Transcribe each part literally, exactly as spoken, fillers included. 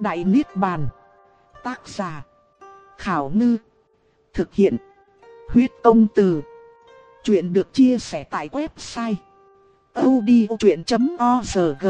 Đại Niết Bàn. Tác giả Khảo Ngư. Thực hiện Huyết Công Từ. Chuyện được chia sẻ tại website audiochuyện chấm org.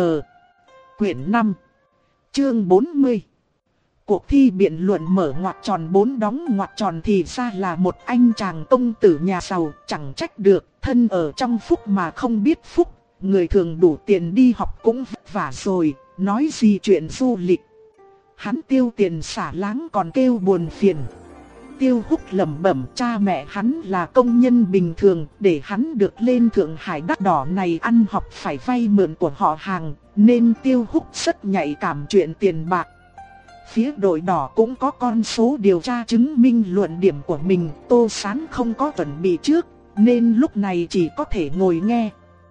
Quyển năm, chương bốn mươi. Cuộc thi biện luận mở ngoặc tròn bốn đóng ngoặc tròn thì ra là một anh chàng công tử nhà giàu, chẳng trách được, thân ở trong phúc mà không biết phúc, người thường đủ tiền đi học cũng vất vả rồi, nói gì chuyện du lịch. Hắn tiêu tiền xả láng còn kêu buồn phiền. Tiêu Húc lẩm bẩm cha mẹ hắn là công nhân bình thường, để hắn được lên Thượng Hải đắt đỏ này ăn học phải vay mượn của họ hàng, nên Tiêu Húc rất nhạy cảm chuyện tiền bạc. Phía đội đỏ cũng có con số điều tra chứng minh luận điểm của mình, Tô Sán không có chuẩn bị trước, nên lúc này chỉ có thể ngồi nghe.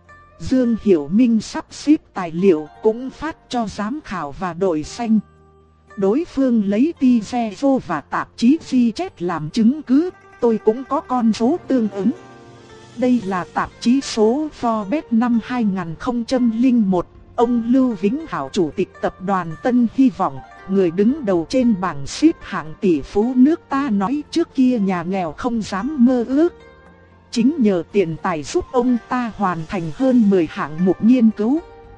Dương Hiểu Minh sắp xếp tài liệu cũng phát cho giám khảo và đội xanh. Đối phương lấy video và tạp chí ghi chép làm chứng cứ, tôi cũng có con số tương ứng. Đây là tạp chí số Forbes năm hai không không một, ông Lưu Vĩnh Hảo chủ tịch tập đoàn Tân Hy Vọng, người đứng đầu trên bảng xếp hạng tỷ phú nước ta nói trước kia nhà nghèo không dám mơ ước. Chính nhờ tiền tài giúp ông ta hoàn thành hơn mười hạng mục nghiên cứu.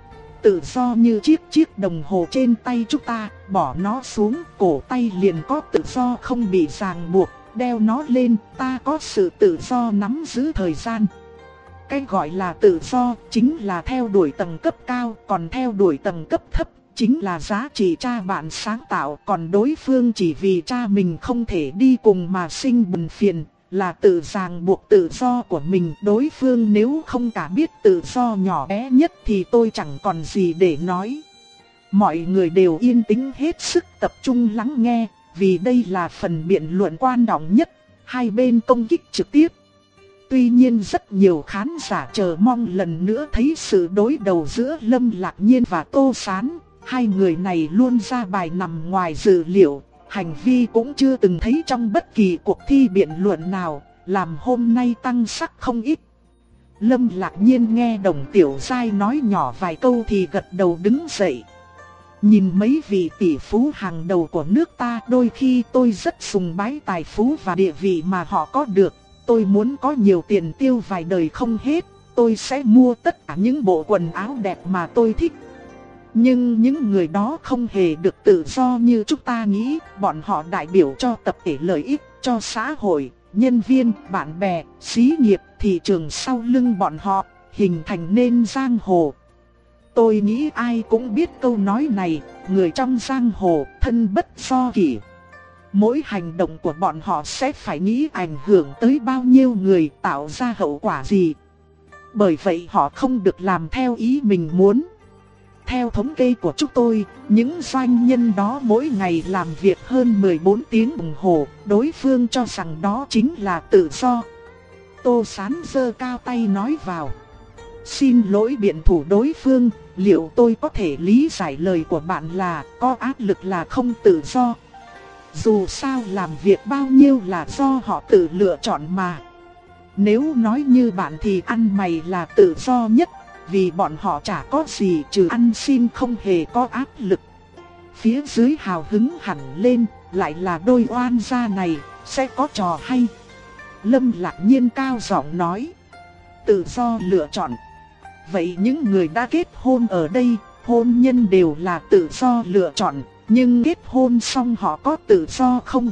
Tự do như chiếc chiếc đồng hồ trên tay chúng ta, bỏ nó xuống, cổ tay liền có tự do không bị ràng buộc, đeo nó lên, ta có sự tự do nắm giữ thời gian. Cái gọi là tự do chính là theo đuổi tầng cấp cao, còn theo đuổi tầng cấp thấp chính là giá trị cha bạn sáng tạo, còn đối phương chỉ vì cha mình không thể đi cùng mà sinh buồn phiền, là tự ràng buộc tự do của mình. Đối phương nếu không cả biết tự do nhỏ bé nhất thì tôi chẳng còn gì để nói. Mọi người đều yên tĩnh hết sức tập trung lắng nghe, vì đây là phần biện luận quan trọng nhất, hai bên công kích trực tiếp. Tuy nhiên rất nhiều khán giả chờ mong lần nữa thấy sự đối đầu giữa Lâm Lạc Nhiên và Tô Sán. Hai người này luôn ra bài nằm ngoài dự liệu, hành vi cũng chưa từng thấy trong bất kỳ cuộc thi biện luận nào, làm hôm nay tăng sắc không ít. Lâm Lạc Nhiên nghe Đồng Tiểu Giai nói nhỏ vài câu thì gật đầu đứng dậy. Nhìn mấy vị tỷ phú hàng đầu của nước ta, đôi khi tôi rất sùng bái tài phú và địa vị mà họ có được. Tôi muốn có nhiều tiền tiêu vài đời không hết, tôi sẽ mua tất cả những bộ quần áo đẹp mà tôi thích. Nhưng những người đó không hề được tự do như chúng ta nghĩ, bọn họ đại biểu cho tập thể lợi ích, cho xã hội, nhân viên, bạn bè, xí nghiệp, thị trường sau lưng bọn họ, hình thành nên giang hồ. Tôi nghĩ ai cũng biết câu nói này, người trong giang hồ, thân bất do kỷ. Mỗi hành động của bọn họ sẽ phải nghĩ ảnh hưởng tới bao nhiêu người, tạo ra hậu quả gì. Bởi vậy họ không được làm theo ý mình muốn. Theo thống kê của chúng tôi, những doanh nhân đó mỗi ngày làm việc hơn mười bốn tiếng đồng hồ, đối phương cho rằng đó chính là tự do. Tô Sán giơ cao tay nói vào. Xin lỗi biện thủ đối phương, liệu tôi có thể lý giải lời của bạn là có áp lực là không tự do? Dù sao làm việc bao nhiêu là do họ tự lựa chọn mà. Nếu nói như bạn thì ăn mày là tự do nhất, vì bọn họ chả có gì trừ ăn xin, không hề có áp lực. Phía dưới hào hứng hẳn lên, lại là đôi oan gia này, sẽ có trò hay. Lâm Lạc Nhiên cao giọng nói. Tự do lựa chọn. Vậy những người đã kết hôn ở đây, hôn nhân đều là tự do lựa chọn, nhưng kết hôn xong họ có tự do không?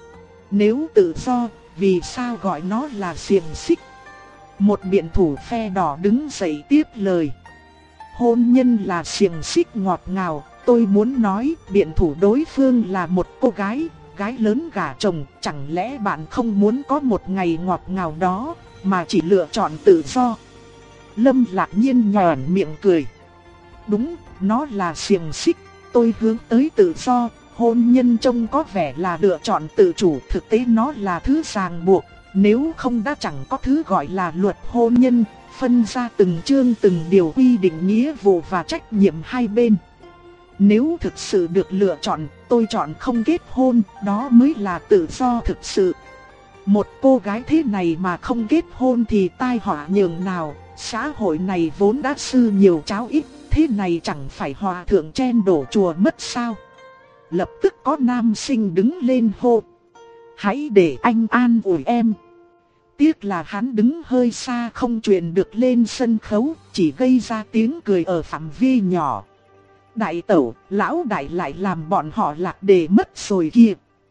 Nếu tự do, vì sao gọi nó là xiềng xích? Một biện thủ phe đỏ đứng dậy tiếp lời. Hôn nhân là xiềng xích ngọt ngào, tôi muốn nói biện thủ đối phương là một cô gái, gái lớn gả chồng, chẳng lẽ bạn không muốn có một ngày ngọt ngào đó, mà chỉ lựa chọn tự do? Lâm Lạc Nhiên nhòn miệng cười. Đúng, nó là xiềng xích, tôi hướng tới tự do, hôn nhân trông có vẻ là lựa chọn tự chủ, thực tế nó là thứ ràng buộc. Nếu không đã chẳng có thứ gọi là luật hôn nhân, phân ra từng chương từng điều quy định nghĩa vụ và trách nhiệm hai bên. Nếu thực sự được lựa chọn, tôi chọn không kết hôn, đó mới là tự do thực sự. Một cô gái thế này mà không kết hôn thì tai họa nhường nào, xã hội này vốn đã sư nhiều cháo ít, thế này chẳng phải hòa thượng chen đổ chùa mất sao? lập tức có nam sinh đứng lên hô: "Hãy để anh an ủi em." Tiếc là hắn đứng hơi xa không truyền được lên sân khấu, chỉ gây ra tiếng cười ở phạm vi nhỏ. "Đại tẩu, lão đại lại làm bọn họ lạc đề mất rồi kìa."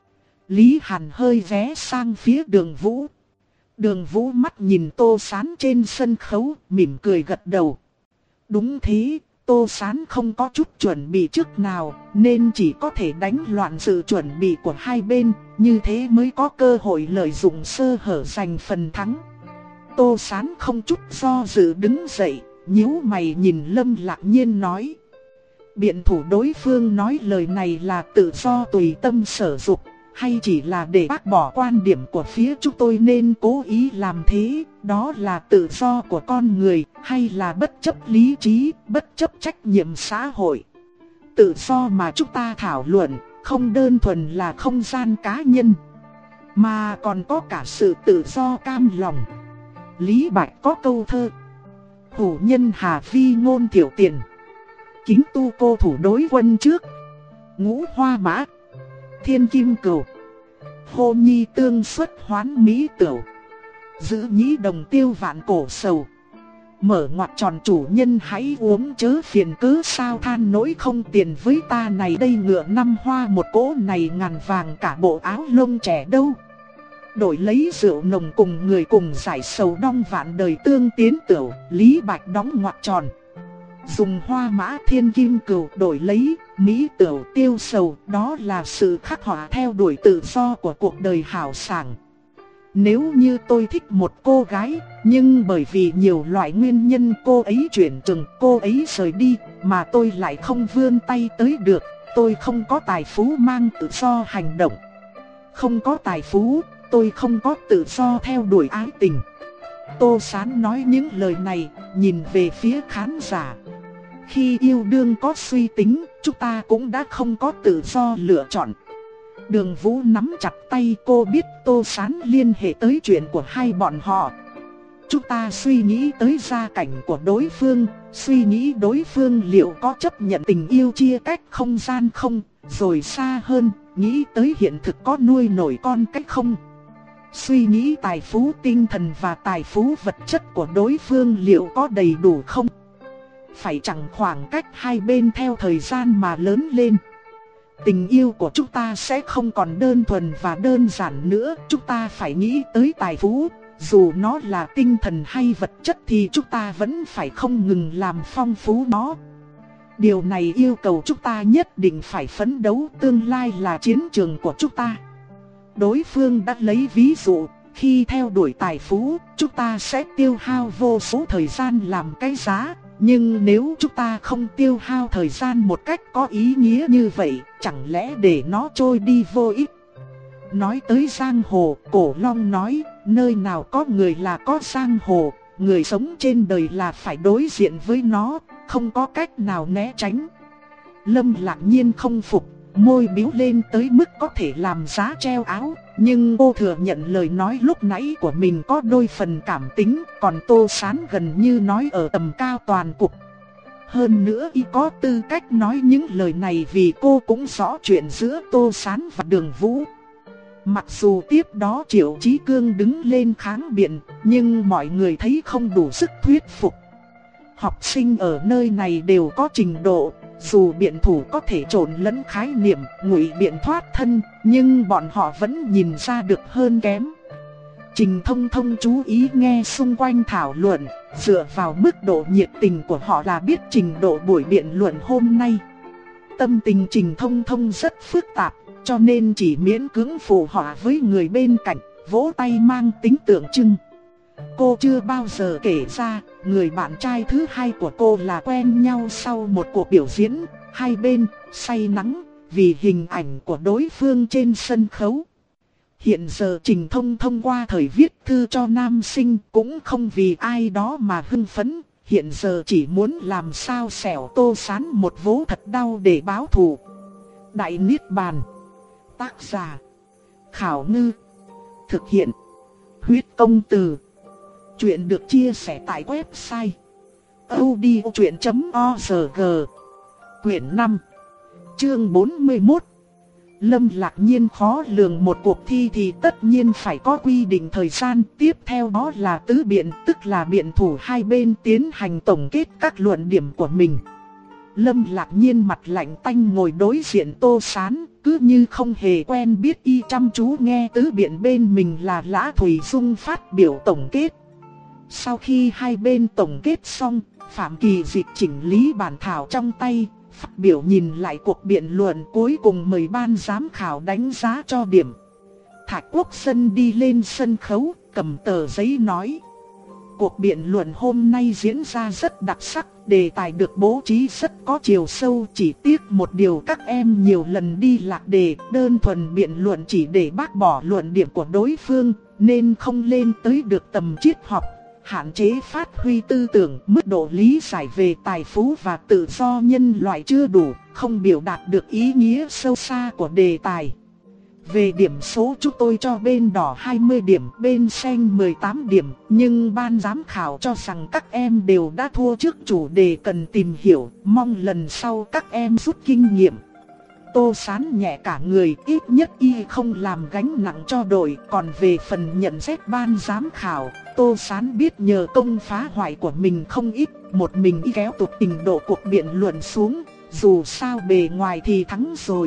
Lý Hàn hơi vé sang phía Đường Vũ. Đường Vũ mắt nhìn Tô Sán trên sân khấu, mỉm cười gật đầu. Đúng thế, Tô Sán không có chút chuẩn bị trước nào, nên chỉ có thể đánh loạn sự chuẩn bị của hai bên, như thế mới có cơ hội lợi dụng sơ hở giành phần thắng. Tô Sán không chút do dự đứng dậy, nhíu mày nhìn Lâm Lạc Nhiên nói: "Biện thủ đối phương nói lời này là tự do tùy tâm sở dục, hay chỉ là để bác bỏ quan điểm của phía chúng tôi nên cố ý làm thế? Đó là tự do của con người, hay là bất chấp lý trí, bất chấp trách nhiệm xã hội? Tự do mà chúng ta thảo luận, không đơn thuần là không gian cá nhân, mà còn có cả sự tự do cam lòng." Lý Bạch có câu thơ: "Hủ nhân hà phi ngôn tiểu tiền, kính tu cô thủ đối quân trước. Ngũ hoa mã, thiên kim cửu, hô nhi tương xuất hoán mỹ tửu. Giữ nhĩ đồng tiêu vạn cổ sầu. Mở ngoặc tròn chủ nhân hãy uống chớ phiền, cứ sao than nỗi không tiền với ta này đây, ngựa năm hoa một cỗ này ngàn vàng cả bộ áo lông trẻ đâu. Đổi lấy rượu nồng cùng người cùng giải sầu đong vạn đời tương tiến tửu." Lý Bạch đóng ngoặc tròn. Dùng hoa mã thiên kim cửu đổi lấy mỹ tửu tiêu sầu, đó là sự khắc họa theo đuổi tự do của cuộc đời hào sảng. Nếu như tôi thích một cô gái, nhưng bởi vì nhiều loại nguyên nhân cô ấy chuyển trường, cô ấy rời đi, mà tôi lại không vươn tay tới được, tôi không có tài phú mang tự do hành động. Không có tài phú, tôi không có tự do theo đuổi ái tình. Tô Sán nói những lời này, nhìn về phía khán giả. Khi yêu đương có suy tính, chúng ta cũng đã không có tự do lựa chọn. Đường Vũ nắm chặt tay cô, biết Tô Sán liên hệ tới chuyện của hai bọn họ. Chúng ta suy nghĩ tới gia cảnh của đối phương, suy nghĩ đối phương liệu có chấp nhận tình yêu chia cách không gian không, rồi xa hơn, nghĩ tới hiện thực có nuôi nổi con cách không. Suy nghĩ tài phú tinh thần và tài phú vật chất của đối phương liệu có đầy đủ không. Phải chẳng khoảng cách hai bên theo thời gian mà lớn lên. Tình yêu của chúng ta sẽ không còn đơn thuần và đơn giản nữa. Chúng ta phải nghĩ tới tài phú. Dù nó là tinh thần hay vật chất thì chúng ta vẫn phải không ngừng làm phong phú nó. Điều này yêu cầu chúng ta nhất định phải phấn đấu. Tương lai là chiến trường của chúng ta. Đối phương đã lấy ví dụ, khi theo đuổi tài phú, chúng ta sẽ tiêu hao vô số thời gian làm cái giá. Nhưng nếu chúng ta không tiêu hao thời gian một cách có ý nghĩa như vậy, chẳng lẽ để nó trôi đi vô ích? Nói tới giang hồ, Cổ Long nói, nơi nào có người là có giang hồ, người sống trên đời là phải đối diện với nó, không có cách nào né tránh. Lâm Lạc Nhiên không phục, môi biếu lên tới mức có thể làm giá treo áo, nhưng cô thừa nhận lời nói lúc nãy của mình có đôi phần cảm tính, còn Tô Sán gần như nói ở tầm cao toàn cục. Hơn nữa y có tư cách nói những lời này vì cô cũng rõ chuyện giữa Tô Sán và Đường Vũ. Mặc dù tiếp đó Triệu Chí Cương đứng lên kháng biện, nhưng mọi người thấy không đủ sức thuyết phục. Học sinh ở nơi này đều có trình độ, dù biện thủ có thể trộn lẫn khái niệm, ngụy biện thoát thân, nhưng bọn họ vẫn nhìn ra được hơn kém. Trình Thông Thông chú ý nghe xung quanh thảo luận, dựa vào mức độ nhiệt tình của họ là biết trình độ buổi biện luận hôm nay. Tâm tình Trình Thông Thông rất phức tạp, cho nên chỉ miễn cưỡng phụ họa với người bên cạnh, vỗ tay mang tính tượng trưng. Cô chưa bao giờ kể ra, người bạn trai thứ hai của cô là quen nhau sau một cuộc biểu diễn, hai bên say nắng vì hình ảnh của đối phương trên sân khấu. Hiện giờ Trình Thông thông qua thời viết thư cho nam sinh cũng không vì ai đó mà hưng phấn, hiện giờ chỉ muốn làm sao xẻo Tô Sán một vố thật đau để báo thù. Đại Niết Bàn. Tác giả Khảo Ngư. Thực hiện Huyết Công Từ. Chuyện được chia sẻ tại website audiochuyện chấm org. Quyển năm, chương bốn mươi mốt, Lâm Lạc Nhiên khó lường một cuộc thi thì tất nhiên phải có quy định thời gian. Tiếp theo đó là tứ biện, tức là biện thủ hai bên tiến hành tổng kết các luận điểm của mình. Lâm Lạc Nhiên mặt lạnh tanh ngồi đối diện Tô Sán, cứ như không hề quen biết, y chăm chú nghe tứ biện bên mình là Lã Thủy Dung phát biểu tổng kết. Sau khi hai bên tổng kết xong, Phạm Kỳ Dịch chỉnh lý bản thảo trong tay, phát biểu nhìn lại cuộc biện luận cuối cùng, mời ban giám khảo đánh giá cho điểm. Thạch Quốc Dân đi lên sân khấu, cầm tờ giấy nói: cuộc biện luận hôm nay diễn ra rất đặc sắc, đề tài được bố trí rất có chiều sâu, chỉ tiếc một điều các em nhiều lần đi lạc đề, đơn thuần biện luận chỉ để bác bỏ luận điểm của đối phương, nên không lên tới được tầm triết học, hạn chế phát huy tư tưởng, mức độ lý giải về tài phú và tự do nhân loại chưa đủ, không biểu đạt được ý nghĩa sâu xa của đề tài. Về điểm số chúng tôi cho bên đỏ hai mươi điểm, bên xanh mười tám điểm, nhưng ban giám khảo cho rằng các em đều đã thua trước chủ đề cần tìm hiểu, mong lần sau các em rút kinh nghiệm. Tô Sán nhẹ cả người, ít nhất y không làm gánh nặng cho đội. Còn về phần nhận xét ban giám khảo, Tô Sán biết nhờ công phá hoại của mình không ít, một mình y kéo tụt trình độ cuộc biện luận xuống, dù sao bề ngoài thì thắng rồi.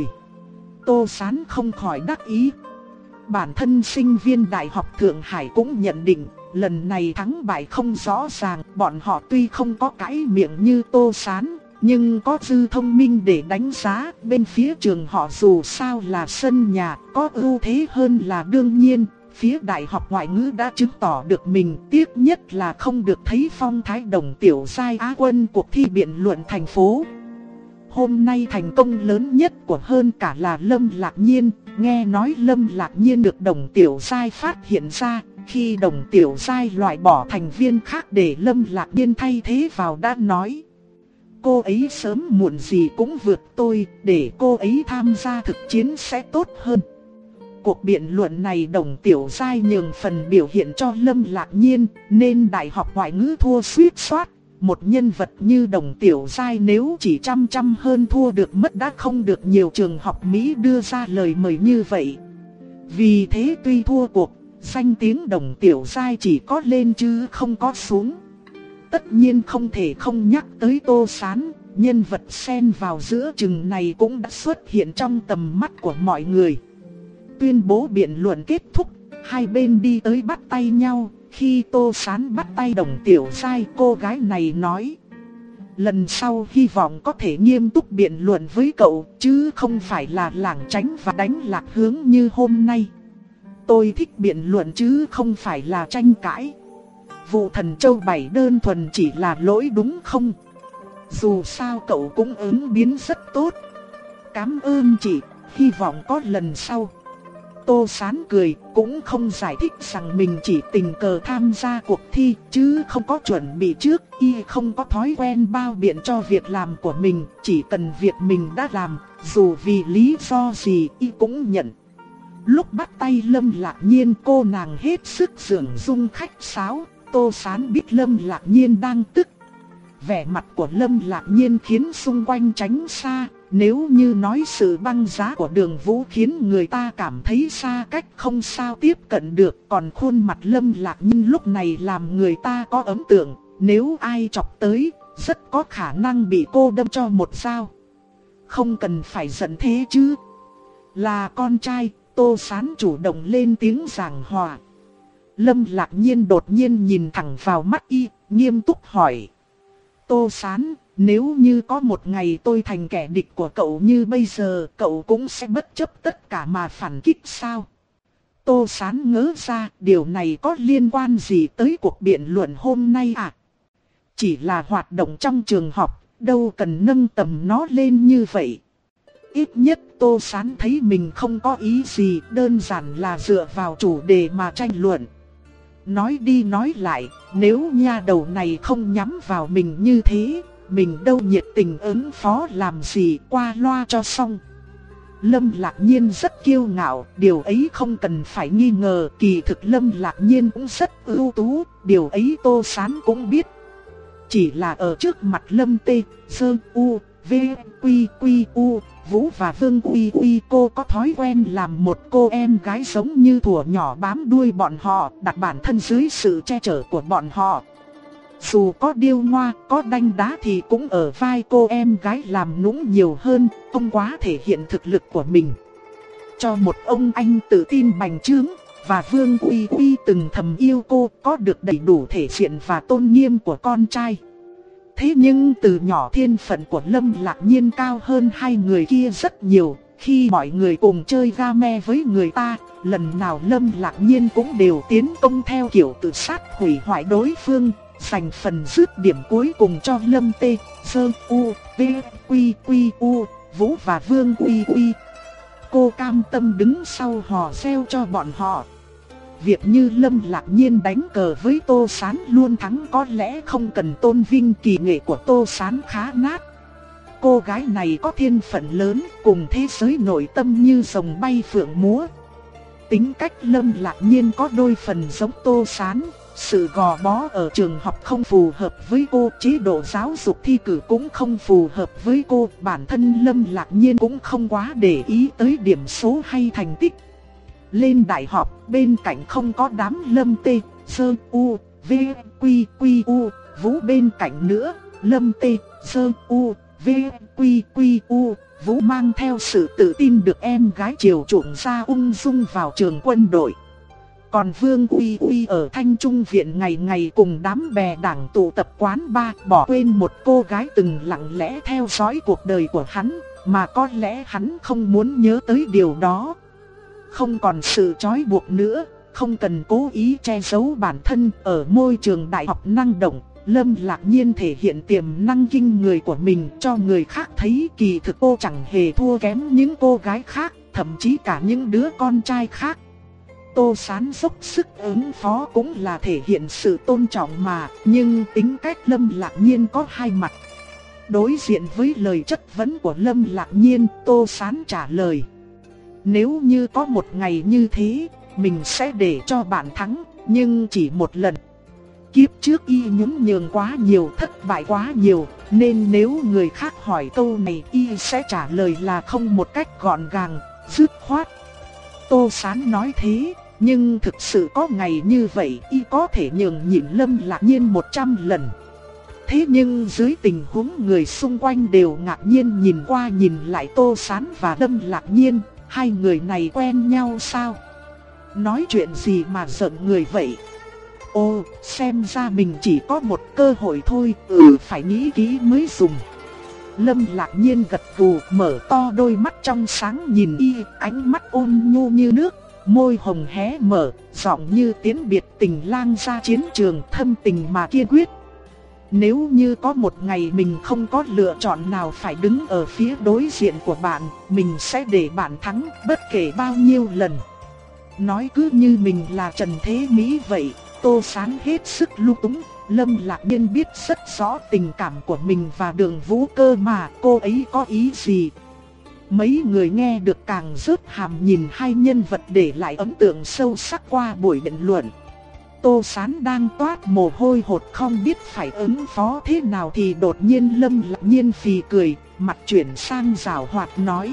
Tô Sán không khỏi đắc ý. Bản thân sinh viên Đại học Thượng Hải cũng nhận định, lần này thắng bại không rõ ràng, bọn họ tuy không có cãi miệng như Tô Sán, nhưng có dư thông minh để đánh giá, bên phía trường họ dù sao là sân nhà, có ưu thế hơn là đương nhiên. Phía Đại học Ngoại ngữ đã chứng tỏ được mình, tiếc nhất là không được thấy phong thái Đồng Tiểu Giai Á quân cuộc thi biện luận thành phố. Hôm nay thành công lớn nhất của hơn cả là Lâm Lạc Nhiên. Nghe nói Lâm Lạc Nhiên được Đồng Tiểu Giai phát hiện ra, khi Đồng Tiểu Giai loại bỏ thành viên khác để Lâm Lạc Nhiên thay thế vào đã nói: cô ấy sớm muộn gì cũng vượt tôi, để cô ấy tham gia thực chiến sẽ tốt hơn. Cuộc biện luận này Đồng Tiểu Giai nhường phần biểu hiện cho Lâm Lạc Nhiên, nên Đại học Ngoại ngữ thua suýt soát. Một nhân vật như Đồng Tiểu Giai nếu chỉ chăm chăm hơn thua được mất đã không được nhiều trường học Mỹ đưa ra lời mời như vậy. Vì thế tuy thua cuộc, danh tiếng Đồng Tiểu Giai chỉ có lên chứ không có xuống. Tất nhiên không thể không nhắc tới Tô Sán, nhân vật xen vào giữa chừng này cũng đã xuất hiện trong tầm mắt của mọi người. Tuyên bố biện luận kết thúc, hai bên đi tới bắt tay nhau. Khi Tô Sán bắt tay Đồng Tiểu Giai, cô gái này nói: lần sau hy vọng có thể nghiêm túc biện luận với cậu, chứ không phải là lảng tránh và đánh lạc hướng như hôm nay. Tôi thích biện luận chứ không phải là tranh cãi. Vụ Thần Châu Bảy đơn thuần chỉ là lỗi đúng không? Dù sao cậu cũng ứng biến rất tốt. Cảm ơn chị, hy vọng có lần sau. Tô Sán cười, cũng không giải thích rằng mình chỉ tình cờ tham gia cuộc thi, chứ không có chuẩn bị trước, y không có thói quen bao biện cho việc làm của mình, chỉ cần việc mình đã làm, dù vì lý do gì y cũng nhận. Lúc bắt tay Lâm Lạc Nhiên, cô nàng hết sức dửng dung khách sáo. Tô Sán biết Lâm Lạc Nhiên đang tức. Vẻ mặt của Lâm Lạc Nhiên khiến xung quanh tránh xa. Nếu như nói sự băng giá của Đường Vũ khiến người ta cảm thấy xa cách không sao tiếp cận được, còn khuôn mặt Lâm Lạc Nhiên lúc này làm người ta có ấn tượng. Nếu ai chọc tới, rất có khả năng bị cô đâm cho một dao. Không cần phải giận thế chứ. Là con trai, Tô Sán chủ động lên tiếng giảng hòa. Lâm Lạc Nhiên đột nhiên nhìn thẳng vào mắt y, nghiêm túc hỏi: Tô Sán, nếu như có một ngày tôi thành kẻ địch của cậu như bây giờ, cậu cũng sẽ bất chấp tất cả mà phản kích sao? Tô Sán ngớ ra, điều này có liên quan gì tới cuộc biện luận hôm nay à? Chỉ là hoạt động trong trường học, đâu cần nâng tầm nó lên như vậy. Ít nhất Tô Sán thấy mình không có ý gì, đơn giản là dựa vào chủ đề mà tranh luận. Nói đi nói lại, nếu nha đầu này không nhắm vào mình như thế, mình đâu nhiệt tình ứng phó làm gì, qua loa cho xong. Lâm Lạc Nhiên rất kiêu ngạo, điều ấy không cần phải nghi ngờ. Kỳ thực Lâm Lạc Nhiên cũng rất ưu tú, điều ấy Tô Sán cũng biết. Chỉ là ở trước mặt Lâm Tê, Sơ, U, V, Quy, Quy, U, Vũ và Vương Uy Uy cô có thói quen làm một cô em gái giống như thuở nhỏ bám đuôi bọn họ, đặt bản thân dưới sự che chở của bọn họ. Dù có điêu ngoa, có đanh đá thì cũng ở vai cô em gái làm nũng nhiều hơn, không quá thể hiện thực lực của mình. Cho một ông anh tự tin bành trướng, và Vương Uy Uy từng thầm yêu cô, có được đầy đủ thể diện và tôn nghiêm của con trai. Thế nhưng từ nhỏ thiên phận của Lâm Lạc Nhiên cao hơn hai người kia rất nhiều. Khi mọi người cùng chơi game với người ta, lần nào Lâm Lạc Nhiên cũng đều tiến công theo kiểu tự sát hủy hoại đối phương, dành phần dứt điểm cuối cùng cho Lâm T, Sơ, U, V, Quy, Quy, U, Vũ và Vương Uy Uy. Cô cam tâm đứng sau hò reo cho bọn họ. Việc như Lâm Lạc Nhiên đánh cờ với Tô Sán luôn thắng có lẽ không cần tôn vinh kỳ nghệ của Tô Sán khá nát. Cô gái này có thiên phận lớn, cùng thế giới nội tâm như rồng bay phượng múa. Tính cách Lâm Lạc Nhiên có đôi phần giống Tô Sán, sự gò bó ở trường học không phù hợp với cô, chế độ giáo dục thi cử cũng không phù hợp với cô, bản thân Lâm Lạc Nhiên cũng không quá để ý tới điểm số hay thành tích. Lên đại học, bên cạnh không có đám Lâm T, Sơ, U, V, Quy, Quy, U, Vũ bên cạnh nữa. Lâm T, Sơ, U, V, Quy, Quy, U, Vũ mang theo sự tự tin được em gái chiều chuộng ra ung dung vào trường quân đội. Còn Vương Uy Uy ở Thanh Trung Viện ngày ngày cùng đám bè đảng tụ tập quán bar, bỏ quên một cô gái từng lặng lẽ theo dõi cuộc đời của hắn, mà có lẽ hắn không muốn nhớ tới điều đó. Không còn sự trói buộc nữa, không cần cố ý che giấu bản thân. Ở môi trường đại học năng động, Lâm Lạc Nhiên thể hiện tiềm năng kinh người của mình cho người khác thấy. Kỳ thực cô chẳng hề thua kém những cô gái khác, thậm chí cả những đứa con trai khác. Tô Sán dốc sức ứng phó cũng là thể hiện sự tôn trọng mà, nhưng tính cách Lâm Lạc Nhiên có hai mặt. Đối diện với lời chất vấn của Lâm Lạc Nhiên, Tô Sán trả lời: nếu như có một ngày như thế, mình sẽ để cho bạn thắng, nhưng chỉ một lần. Kiếp trước y nhún nhường quá nhiều, thất bại quá nhiều, nên nếu người khác hỏi câu này y sẽ trả lời là không một cách gọn gàng, dứt khoát. Tô Sán nói thế, nhưng thực sự có ngày như vậy y có thể nhường nhịn Lâm Lạc Nhiên một trăm lần. Thế nhưng dưới tình huống người xung quanh đều ngạc nhiên nhìn qua nhìn lại Tô Sán và Lâm Lạc Nhiên, hai người này quen nhau sao? Nói chuyện gì mà giận người vậy? Ô, xem ra mình chỉ có một cơ hội thôi, ừ phải nghĩ kỹ mới dùng. Lâm Lạc Nhiên gật gù, mở to đôi mắt trong sáng nhìn y, ánh mắt ôn nhu như nước, môi hồng hé mở, giọng như tiến biệt tình lang ra chiến trường, thâm tình mà kiên quyết. Nếu như có một ngày mình không có lựa chọn nào phải đứng ở phía đối diện của bạn, mình sẽ để bạn thắng bất kể bao nhiêu lần. Nói cứ như mình là Trần Thế Mỹ vậy. Tô Sán hết sức lung túng. Lâm Lạc Nhiên biết rất rõ tình cảm của mình và Đường Vũ cơ mà, cô ấy có ý gì. Mấy người nghe được càng rớt hàm nhìn hai nhân vật để lại ấn tượng sâu sắc qua buổi biện luận. Tô Sán đang toát mồ hôi hột không biết phải ứng phó thế nào thì đột nhiên Lâm Lạc Nhiên phì cười, mặt chuyển sang giảo hoạt nói: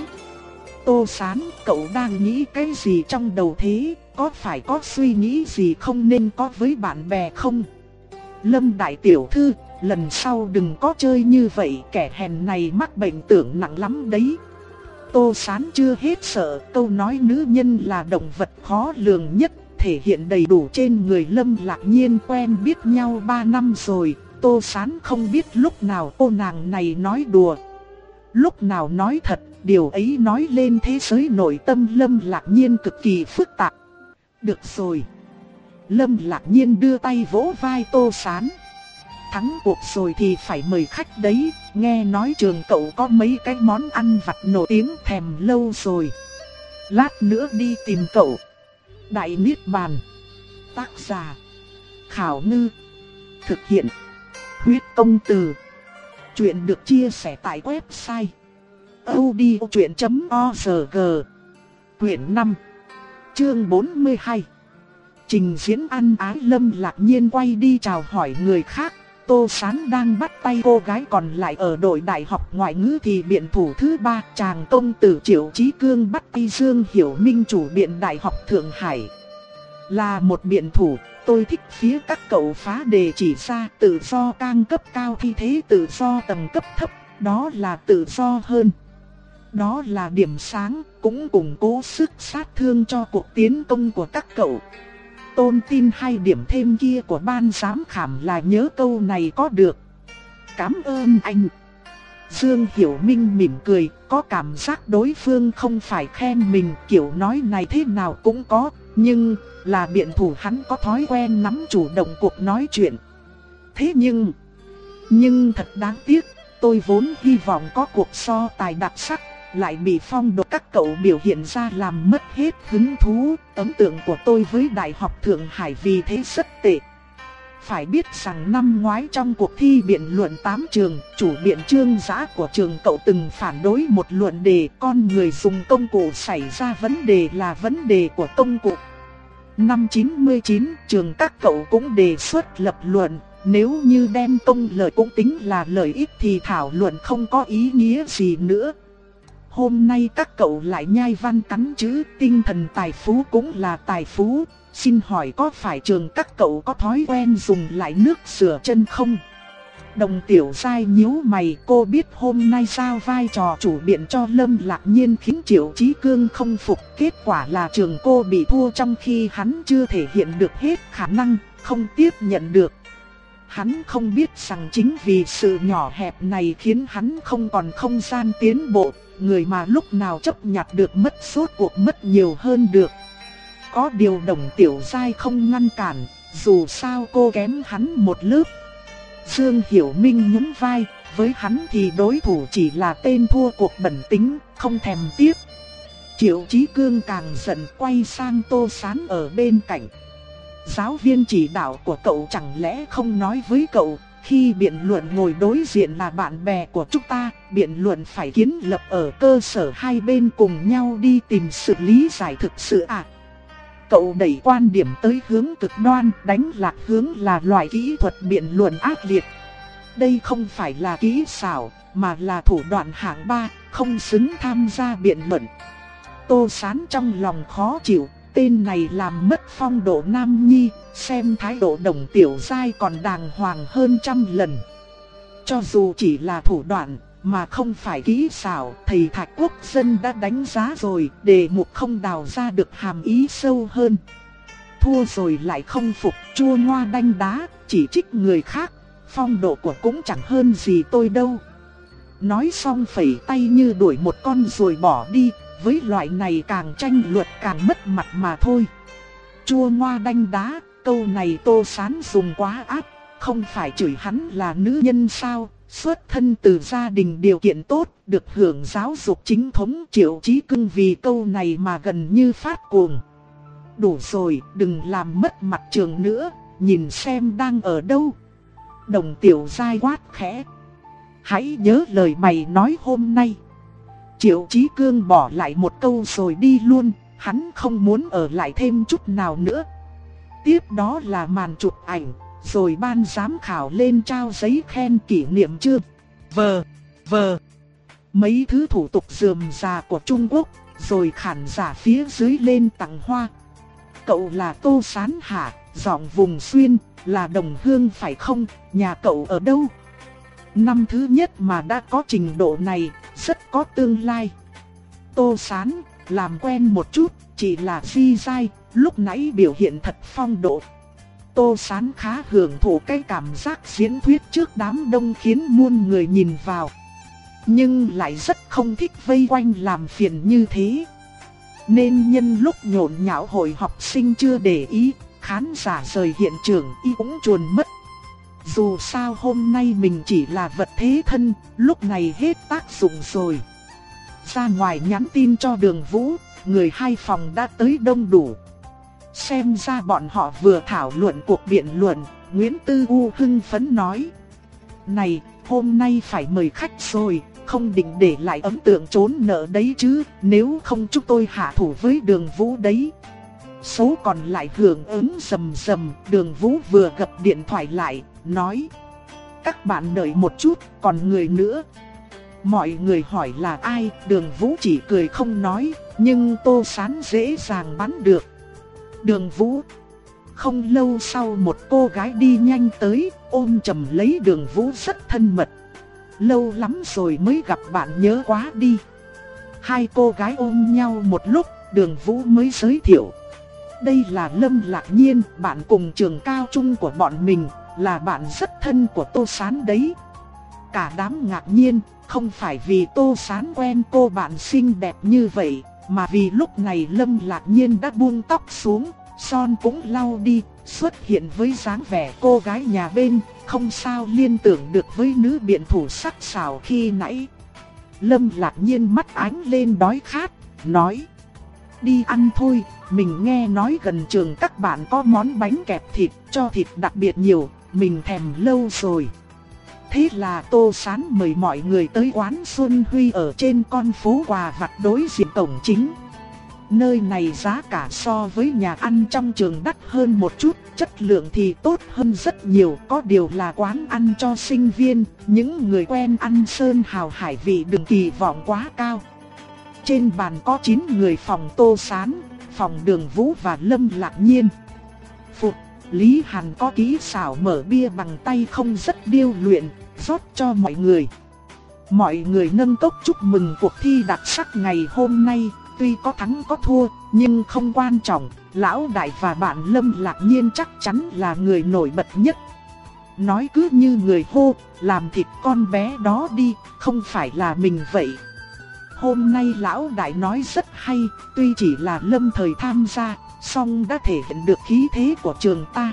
Tô Sán, cậu đang nghĩ cái gì trong đầu thế? Có phải có suy nghĩ gì không nên có với bạn bè không? Lâm đại tiểu thư, lần sau đừng có chơi như vậy, kẻ hèn này mắc bệnh tưởng nặng lắm đấy. Tô Sán chưa hết sợ, câu nói nữ nhân là động vật khó lường nhất, thể hiện đầy đủ trên người Lâm Lạc Nhiên. Quen biết nhau ba năm rồi, Tô Sán không biết lúc nào cô nàng này nói đùa, lúc nào nói thật. Điều ấy nói lên thế giới nội tâm Lâm Lạc Nhiên cực kỳ phức tạp. Được rồi. Lâm Lạc Nhiên đưa tay vỗ vai Tô Sán. Thắng cuộc rồi thì phải mời khách đấy. Nghe nói trường cậu có mấy cái món ăn vặt nổi tiếng thèm lâu rồi. Lát nữa đi tìm cậu. Đại Niết Bàn. Tác giả: Khảo Ngư. Thực hiện: Huyết Công Từ. Chuyện được chia sẻ tại website audiochuyện chấm org. Quyển năm, chương bốn mươi hai. Trình diễn ăn ái. Lâm Lạc Nhiên quay đi chào hỏi người khác, Tô Sán đang bắt tay cô gái còn lại ở đội đại học ngoại ngữ thì biện thủ thứ ba chàng công tử Triệu Chí Cương bắt tay Dương Hiểu Minh chủ biện Đại học Thượng Hải. Là một biện thủ, tôi thích phía các cậu phá đề chỉ ra tự do càng cấp cao thi thế tự do tầng cấp thấp, đó là tự do hơn. Đó là điểm sáng, cũng củng cố sức sát thương cho cuộc tiến công của các cậu. Tôn tin hai điểm thêm kia của ban giám khảo là nhớ câu này có được. Cảm ơn anh. Dương Hiểu Minh mỉm cười, có cảm giác đối phương không phải khen mình, kiểu nói này thế nào cũng có, nhưng là biện thủ hắn có thói quen nắm chủ động cuộc nói chuyện. Thế nhưng, nhưng thật đáng tiếc, tôi vốn hy vọng có cuộc so tài đặc sắc, lại bị phong độ các cậu biểu hiện ra làm mất hết hứng thú. Ấn tượng của tôi với Đại học Thượng Hải vì thế rất tệ. Phải biết rằng năm ngoái trong cuộc thi biện luận tám trường, chủ biện Trương Dã của trường cậu từng phản đối một luận đề con người dùng công cụ xảy ra vấn đề là vấn đề của công cụ. Năm chín mươi chín, trường các cậu cũng đề xuất lập luận, nếu như đem công lợi cũng tính là lợi ích thì thảo luận không có ý nghĩa gì nữa. Hôm nay các cậu lại nhai văn cắn chữ, tinh thần tài phú cũng là tài phú. Xin hỏi có phải trường các cậu có thói quen dùng lại nước rửa chân không? Đồng Tiểu Giai nhíu mày, cô biết hôm nay giao vai trò chủ biện cho Lâm Lạc Nhiên khiến Triệu Chí Cương không phục. Kết quả là trường cô bị thua trong khi hắn chưa thể hiện được hết khả năng, không tiếp nhận được. Hắn không biết rằng chính vì sự nhỏ hẹp này khiến hắn không còn không gian tiến bộ. Người mà lúc nào chấp nhặt được mất suốt cuộc mất nhiều hơn được. Có điều Đồng Tiểu Giai không ngăn cản, dù sao cô kém hắn một lớp. Dương Hiểu Minh nhún vai, với hắn thì đối thủ chỉ là tên thua cuộc bẩn tính, không thèm tiếp. Triệu Chí Cương càng giận quay sang Tô Sán ở bên cạnh. Giáo viên chỉ đạo của cậu chẳng lẽ không nói với cậu, khi biện luận ngồi đối diện là bạn bè của chúng ta, biện luận phải kiến lập ở cơ sở hai bên cùng nhau đi tìm sự lý giải thực sự à? Cậu đẩy quan điểm tới hướng cực đoan, đánh lạc hướng là loại kỹ thuật biện luận ác liệt. Đây không phải là kỹ xảo, mà là thủ đoạn hạng ba, không xứng tham gia biện luận. Tô Sán trong lòng khó chịu, tên này làm mất phong độ nam nhi, xem thái độ Đồng Tiểu Giai còn đàng hoàng hơn trăm lần. Cho dù chỉ là thủ đoạn, mà không phải kỹ xảo, thầy Thạch Quốc Dân đã đánh giá rồi, đề mục không đào ra được hàm ý sâu hơn. Thua rồi lại không phục, chua ngoa đanh đá, chỉ trích người khác, phong độ của cũng chẳng hơn gì tôi đâu. Nói xong phẩy tay như đuổi một con rồi bỏ đi, với loại này càng tranh luận càng mất mặt mà thôi. Chua ngoa đanh đá, câu này Tô Sán dùng quá ác, không phải chửi hắn là nữ nhân sao? Xuất thân từ gia đình điều kiện tốt, được hưởng giáo dục chính thống. Triệu Chí Cương vì câu này mà gần như phát cuồng. Đủ rồi, đừng làm mất mặt trường nữa, nhìn xem đang ở đâu. Đồng Tiểu Giai quát khẽ. Hãy nhớ lời mày nói hôm nay. Triệu Chí Cương bỏ lại một câu rồi đi luôn, hắn không muốn ở lại thêm chút nào nữa. Tiếp đó là màn chụp ảnh. Rồi ban giám khảo lên trao giấy khen kỷ niệm chương. Vờ, vờ. Mấy thứ thủ tục rườm rà của Trung Quốc. Rồi khán giả phía dưới lên tặng hoa. Cậu là Tô Sán hả? Giọng vùng xuyên, là đồng hương phải không? Nhà cậu ở đâu? Năm thứ nhất mà đã có trình độ này, rất có tương lai. Tô Sán, làm quen một chút, chỉ là Di Giai, lúc nãy biểu hiện thật phong độ. Tô Sán khá hưởng thụ cái cảm giác diễn thuyết trước đám đông khiến muôn người nhìn vào. Nhưng lại rất không thích vây quanh làm phiền như thế. Nên nhân lúc nhộn nhạo hội học sinh chưa để ý, khán giả rời hiện trường y cũng chuồn mất. Dù sao hôm nay mình chỉ là vật thế thân, lúc này hết tác dụng rồi. Ra ngoài nhắn tin cho Đường Vũ, người hai phòng đã tới đông đủ. Xem ra bọn họ vừa thảo luận cuộc biện luận, Nguyễn Tư U hưng phấn nói. Này, hôm nay phải mời khách rồi, không định để lại ấn tượng trốn nợ đấy chứ, nếu không chúng tôi hạ thủ với Đường Vũ đấy. Số còn lại hưởng ứng rầm rầm, Đường Vũ vừa gập điện thoại lại, nói. Các bạn đợi một chút, còn người nữa. Mọi người hỏi là ai, Đường Vũ chỉ cười không nói, nhưng Tô Sán dễ dàng bắn được. Đường Vũ. Không lâu sau một cô gái đi nhanh tới, ôm chầm lấy Đường Vũ rất thân mật. Lâu lắm rồi mới gặp bạn, nhớ quá đi. Hai cô gái ôm nhau một lúc, Đường Vũ mới giới thiệu. Đây là Lâm Lạc Nhiên, bạn cùng trường cao trung của bọn mình, là bạn rất thân của Tô Sán đấy. Cả đám ngạc nhiên, không phải vì Tô Sán quen cô bạn xinh đẹp như vậy, mà vì lúc này Lâm Lạc Nhiên đã buông tóc xuống, son cũng lau đi, xuất hiện với dáng vẻ cô gái nhà bên, không sao liên tưởng được với nữ biện thủ sắc sảo khi nãy. Lâm Lạc Nhiên mắt ánh lên đói khát, nói: đi ăn thôi, mình nghe nói gần trường các bạn có món bánh kẹp thịt, cho thịt đặc biệt nhiều, mình thèm lâu rồi. Thế là Tô Sán mời mọi người tới quán Xuân Huy ở trên con phố quà vặt đối diện cổng chính. Nơi này giá cả so với nhà ăn trong trường đắt hơn một chút, chất lượng thì tốt hơn rất nhiều. Có điều là quán ăn cho sinh viên, những người quen ăn sơn hào hải vị đừng kỳ vọng quá cao. Trên bàn có chín người phòng Tô Sán, phòng Đường Vũ và Lâm Lạc Nhiên. Phục, Lý Hàn có kỹ xảo mở bia bằng tay không rất điêu luyện, rót cho mọi người. Mọi người nâng cốc chúc mừng cuộc thi đặc sắc ngày hôm nay. Tuy có thắng có thua, nhưng không quan trọng, Lão Đại và bạn Lâm Lạc Nhiên chắc chắn là người nổi bật nhất. Nói cứ như người hô, làm thịt con bé đó đi, không phải là mình vậy. Hôm nay Lão Đại nói rất hay, tuy chỉ là lâm thời tham gia, song đã thể hiện được khí thế của trường ta.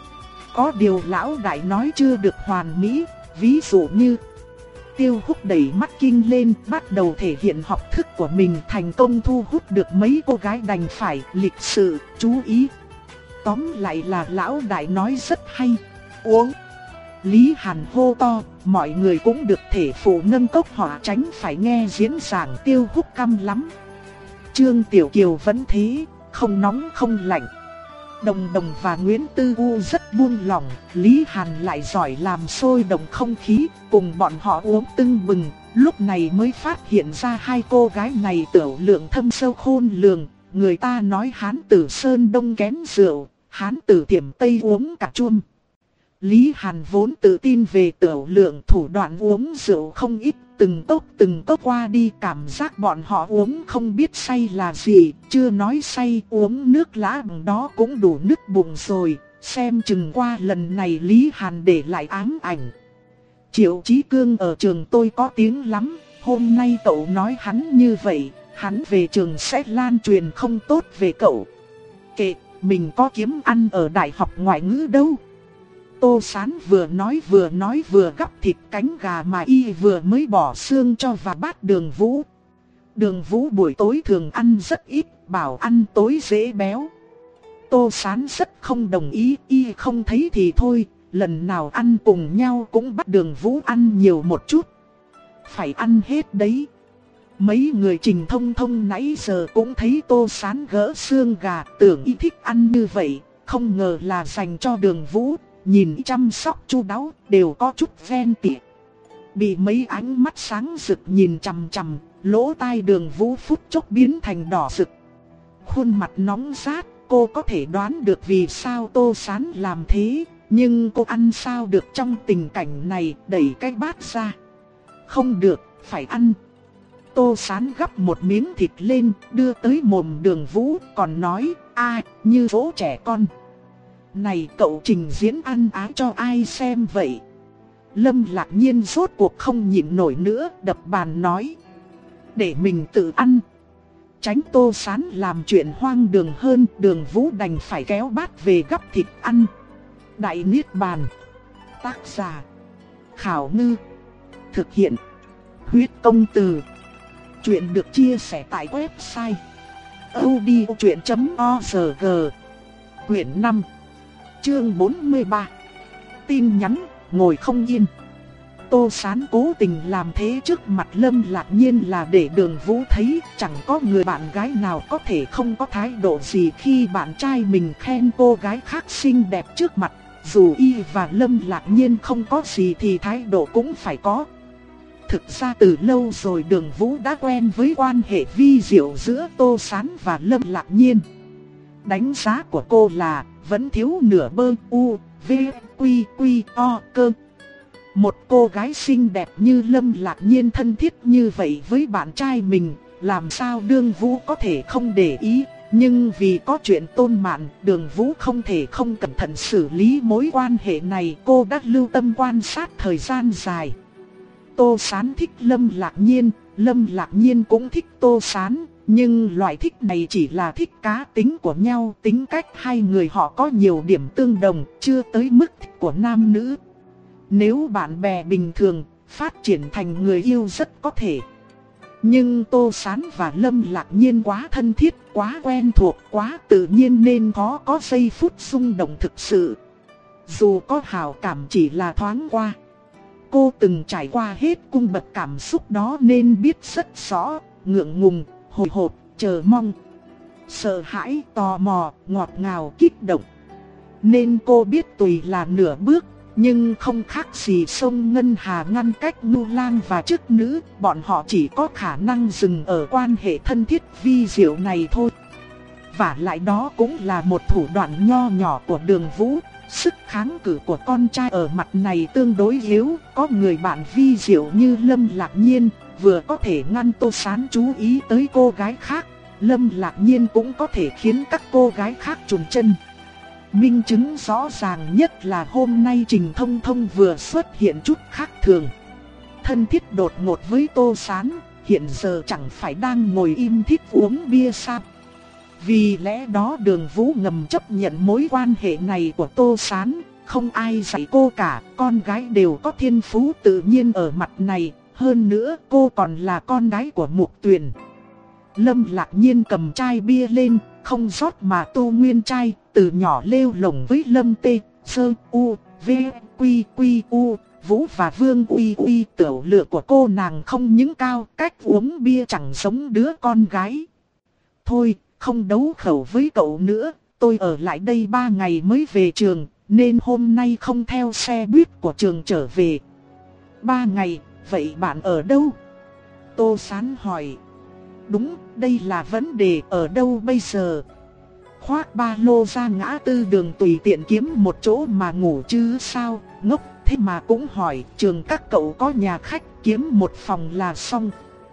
Có điều Lão Đại nói chưa được hoàn mỹ, ví dụ như... Tiêu Húc đẩy mắt kinh lên, bắt đầu thể hiện học thức của mình, thành công thu hút được mấy cô gái đành phải lịch sự, chú ý. Tóm lại là Lão Đại nói rất hay. Uống. Lý Hàn hô to, mọi người cũng được thể phụ nâng cốc họ tránh phải nghe diễn giảng. Tiêu Húc căm lắm. Trương Tiểu Kiều vẫn thế, không nóng không lạnh. Đồng Đồng và Nguyễn Tư U rất buông lỏng, Lý Hàn lại giỏi làm sôi động không khí, cùng bọn họ uống tưng bừng. Lúc này mới phát hiện ra hai cô gái này tiểu lượng thâm sâu khôn lường. Người ta nói Hán tử Sơn Đông kén rượu, Hán tử Thiểm Tây uống cả chuông. Lý Hàn vốn tự tin về tiểu lượng, thủ đoạn uống rượu không ít, từng cốc từng cốc qua đi, cảm giác bọn họ uống không biết say là gì, chưa nói say, uống nước lá bằng đó cũng đủ nức bụng rồi. Xem chừng qua lần này Lý Hàn để lại ám ảnh. Triệu Chí Cương ở trường tôi có tiếng lắm, hôm nay cậu nói hắn như vậy, hắn về trường sẽ lan truyền không tốt về cậu. Kệ, mình có kiếm ăn ở đại học ngoại ngữ đâu. Tô Sán vừa nói vừa nói vừa gắp thịt cánh gà mà y vừa mới bỏ xương cho vào bát Đường Vũ. Đường Vũ buổi tối thường ăn rất ít, bảo ăn tối dễ béo. Tô Sán rất không đồng ý, y không thấy thì thôi, lần nào ăn cùng nhau cũng bắt Đường Vũ ăn nhiều một chút. Phải ăn hết đấy. Mấy người Trình Thông Thông nãy giờ cũng thấy Tô Sán gỡ xương gà, tưởng y thích ăn như vậy, không ngờ là dành cho Đường Vũ. Nhìn chăm sóc chu đáo, đều có chút ghen tị. Bị mấy ánh mắt sáng rực nhìn chằm chằm, lỗ tai Đường Vũ phút chốc biến thành đỏ rực. Khuôn mặt nóng rát, cô có thể đoán được vì sao Tô Sán làm thế, nhưng cô ăn sao được trong tình cảnh này, đẩy cái bát ra. Không được, phải ăn. Tô Sán gắp một miếng thịt lên, đưa tới mồm Đường Vũ, còn nói, a, như dỗ trẻ con. Này cậu trình diễn ăn ái cho ai xem vậy? Lâm Lạc Nhiên rốt cuộc không nhịn nổi nữa, đập bàn nói. Để mình tự ăn. Tránh Tô Sán làm chuyện hoang đường hơn, Đường Vũ đành phải kéo bát về gắp thịt ăn. Đại Niết Bàn. Tác giả Khảo Ngư. Thực hiện Huyết Công Từ. Chuyện được chia sẻ tại website audiochuyện chấm org. Quyển năm, chương bốn mươi ba. Tin nhắn, ngồi không yên. Tô Sán cố tình làm thế trước mặt Lâm Lạc Nhiên là để Đường Vũ thấy chẳng có người bạn gái nào có thể không có thái độ gì khi bạn trai mình khen cô gái khác xinh đẹp trước mặt. dù y và Lâm Lạc Nhiên không có gì thì thái độ cũng phải có. Thực ra từ lâu rồi Đường Vũ đã quen với quan hệ vi diệu giữa Tô Sán và Lâm Lạc Nhiên. Đánh giá của cô là vẫn thiếu nửa bơ u, v, quy, quy, o, cơ. Một cô gái xinh đẹp như Lâm Lạc Nhiên thân thiết như vậy với bạn trai mình, làm sao Đường Vũ có thể không để ý. Nhưng vì có chuyện Tôn Mạn, Đường Vũ không thể không cẩn thận xử lý mối quan hệ này. Cô đã lưu tâm quan sát thời gian dài. Tô Sán thích Lâm Lạc Nhiên, Lâm Lạc Nhiên cũng thích Tô Sán. Nhưng loại thích này chỉ là thích cá tính của nhau. Tính cách hai người họ có nhiều điểm tương đồng, chưa tới mức thích của nam nữ. Nếu bạn bè bình thường, phát triển thành người yêu rất có thể. Nhưng Tô Sán và Lâm Lạc Nhiên quá thân thiết, quá quen thuộc, quá tự nhiên nên khó có giây phút xung động thực sự. Dù có hào cảm chỉ là thoáng qua. Cô từng trải qua hết cung bậc cảm xúc đó nên biết rất rõ, ngượng ngùng, hồi hộp, chờ mong, sợ hãi, tò mò, ngọt ngào, kích động. Nên cô biết tùy là nửa bước, nhưng không khác gì sông Ngân Hà ngăn cách Ngưu Lang và chức nữ, bọn họ chỉ có khả năng dừng ở quan hệ thân thiết vi diệu này thôi. Và lại đó cũng là một thủ đoạn nho nhỏ của Đường Vũ, sức kháng cự của con trai ở mặt này tương đối yếu, có người bạn vi diệu như Lâm Lạc Nhiên, vừa có thể ngăn Tô Sán chú ý tới cô gái khác, Lâm Lạc Nhiên cũng có thể khiến các cô gái khác chùn chân. Minh chứng rõ ràng nhất là hôm nay Trình Thông Thông vừa xuất hiện chút khác thường. Thân thiết đột ngột với Tô Sán, hiện giờ chẳng phải đang ngồi im thích uống bia sao? Vì lẽ đó Đường Vũ ngầm chấp nhận mối quan hệ này của Tô Sán, không ai dạy cô cả, con gái đều có thiên phú tự nhiên ở mặt này, hơn nữa cô còn là con gái của Mục Tuyền. Lâm Lạc Nhiên cầm chai bia lên, không rót mà tu nguyên chai, từ nhỏ lêu lổng với Lâm Tê, Sơ, U, V, Quy, Quy, U, Vũ và Vương Uy Uy. Tiểu lượng của cô nàng không những cao, cách uống bia chẳng giống đứa con gái. Thôi, không đấu khẩu với cậu nữa, tôi ở lại đây ba ngày mới về trường, nên hôm nay không theo xe buýt của trường trở về. Ba ngày, vậy bạn ở đâu? Tô Sán hỏi. Đúng, đây là vấn đề, ở đâu bây giờ? Khoác ba lô ra ngã tư đường tùy tiện kiếm một chỗ mà ngủ chứ sao, ngốc thế mà cũng hỏi. Trường các cậu có nhà khách, kiếm một phòng là xong.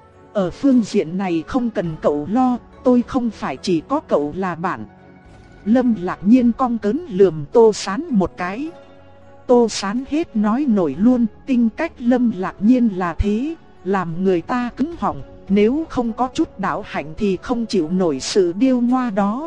Ở phương diện này không cần cậu lo, tôi không phải chỉ có cậu là bạn. Lâm Lạc Nhiên cong cớn lườm Tô Sán một cái. Tô Sán hết nói nổi luôn, tính cách Lâm Lạc Nhiên là thế, làm người ta cứng họng. Nếu không có chút đạo hạnh thì không chịu nổi sự điêu ngoa đó.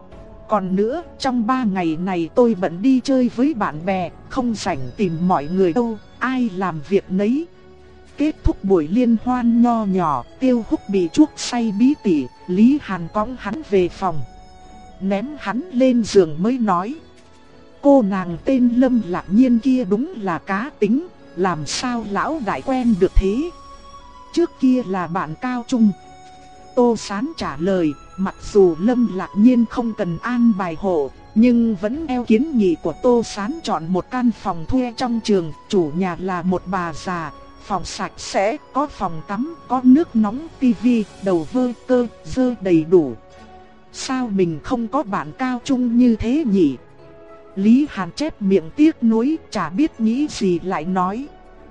Còn nữa, trong ba ngày này tôi bận đi chơi với bạn bè, không rảnh tìm mọi người đâu, ai làm việc nấy. Kết thúc buổi liên hoan nho nhỏ, Tiêu Húc bị chuốc say bí tỉ, Lý Hàn cõng hắn về phòng. Ném hắn lên giường mới nói. Cô nàng tên Lâm Lạc Nhiên kia đúng là cá tính, làm sao lão đại quen được thế? Trước kia là bạn cao trung. Tô Sán trả lời, mặc dù Lâm Lạc Nhiên không cần an bài hộ, nhưng vẫn theo kiến nghị của Tô Sán chọn một căn phòng thuê trong trường. Chủ nhà là một bà già, phòng sạch sẽ, có phòng tắm, có nước nóng, tivi, đầu vơ cơ, dơ đầy đủ. Sao mình không có bạn cao trung như thế nhỉ? Lý Hàn chép miệng tiếc nuối, chả biết nghĩ gì lại nói.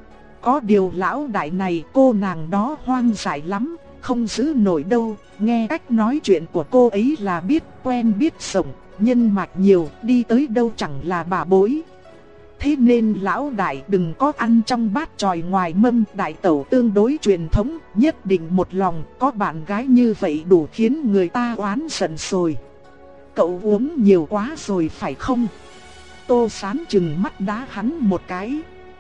Có điều lão đại này cô nàng đó hoang dại lắm, không giữ nổi đâu. Nghe cách nói chuyện của cô ấy là biết quen biết rộng, nhân mạch nhiều, đi tới đâu chẳng là bà bối. Thế nên lão đại đừng có ăn trong bát chòi ngoài mâm, đại tẩu tương đối truyền thống, nhất định một lòng. Có bạn gái như vậy đủ khiến người ta oán giận rồi. Cậu uống nhiều quá rồi phải không? Tô Sán chừng mắt đá hắn một cái.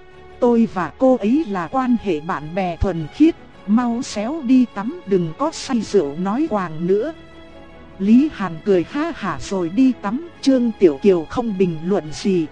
Tôi và cô ấy là quan hệ bạn bè thuần khiết, mau xéo đi tắm, đừng có say rượu nói quàng nữa. Lý Hàn cười ha hả rồi đi tắm. Trương Tiểu Kiều không bình luận gì.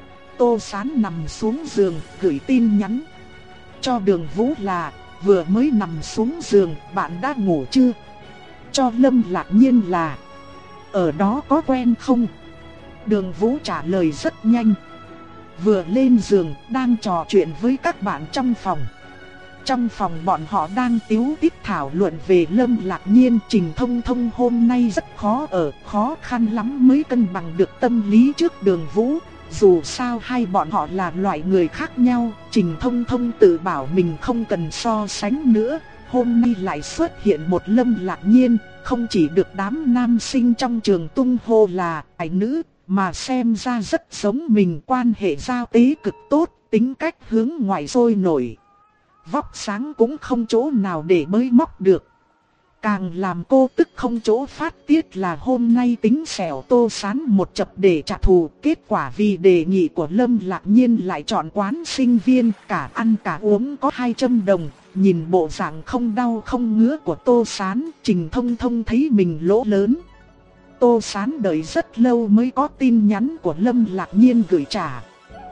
Tô Sán nằm xuống giường gửi tin nhắn cho Đường Vũ là vừa mới nằm xuống giường, bạn đã ngủ chưa? Cho Lâm Lạc Nhiên là ở đó có quen không? Đường Vũ trả lời rất nhanh. vừa lên giường đang trò chuyện với các bạn trong phòng. Trong phòng bọn họ đang tíu tít thảo luận về Lâm Lạc Nhiên. Trình Thông Thông hôm nay rất khó ở, khó khăn lắm mới cân bằng được tâm lý trước Đường Vũ. Dù sao hai bọn họ là loại người khác nhau, Trình Thông Thông tự bảo mình không cần so sánh nữa. Hôm nay lại xuất hiện một Lâm Lạc Nhiên, không chỉ được đám nam sinh trong trường tung hô là tài nữ, mà xem ra rất giống mình, quan hệ giao tế cực tốt, tính cách hướng ngoại sôi nổi. Vóc sáng cũng không chỗ nào để bới móc được. Càng làm cô tức không chỗ phát tiết là hôm nay tính xẻo Tô Sán một chập để trả thù. Kết quả vì đề nghị của Lâm Lạc Nhiên lại chọn quán sinh viên, cả ăn cả uống có hai trăm đồng. Nhìn bộ dạng không đau không ngứa của Tô Sán, Trình Thông Thông thấy mình lỗ lớn. Tô Sán đợi rất lâu mới có tin nhắn của Lâm Lạc Nhiên gửi trả.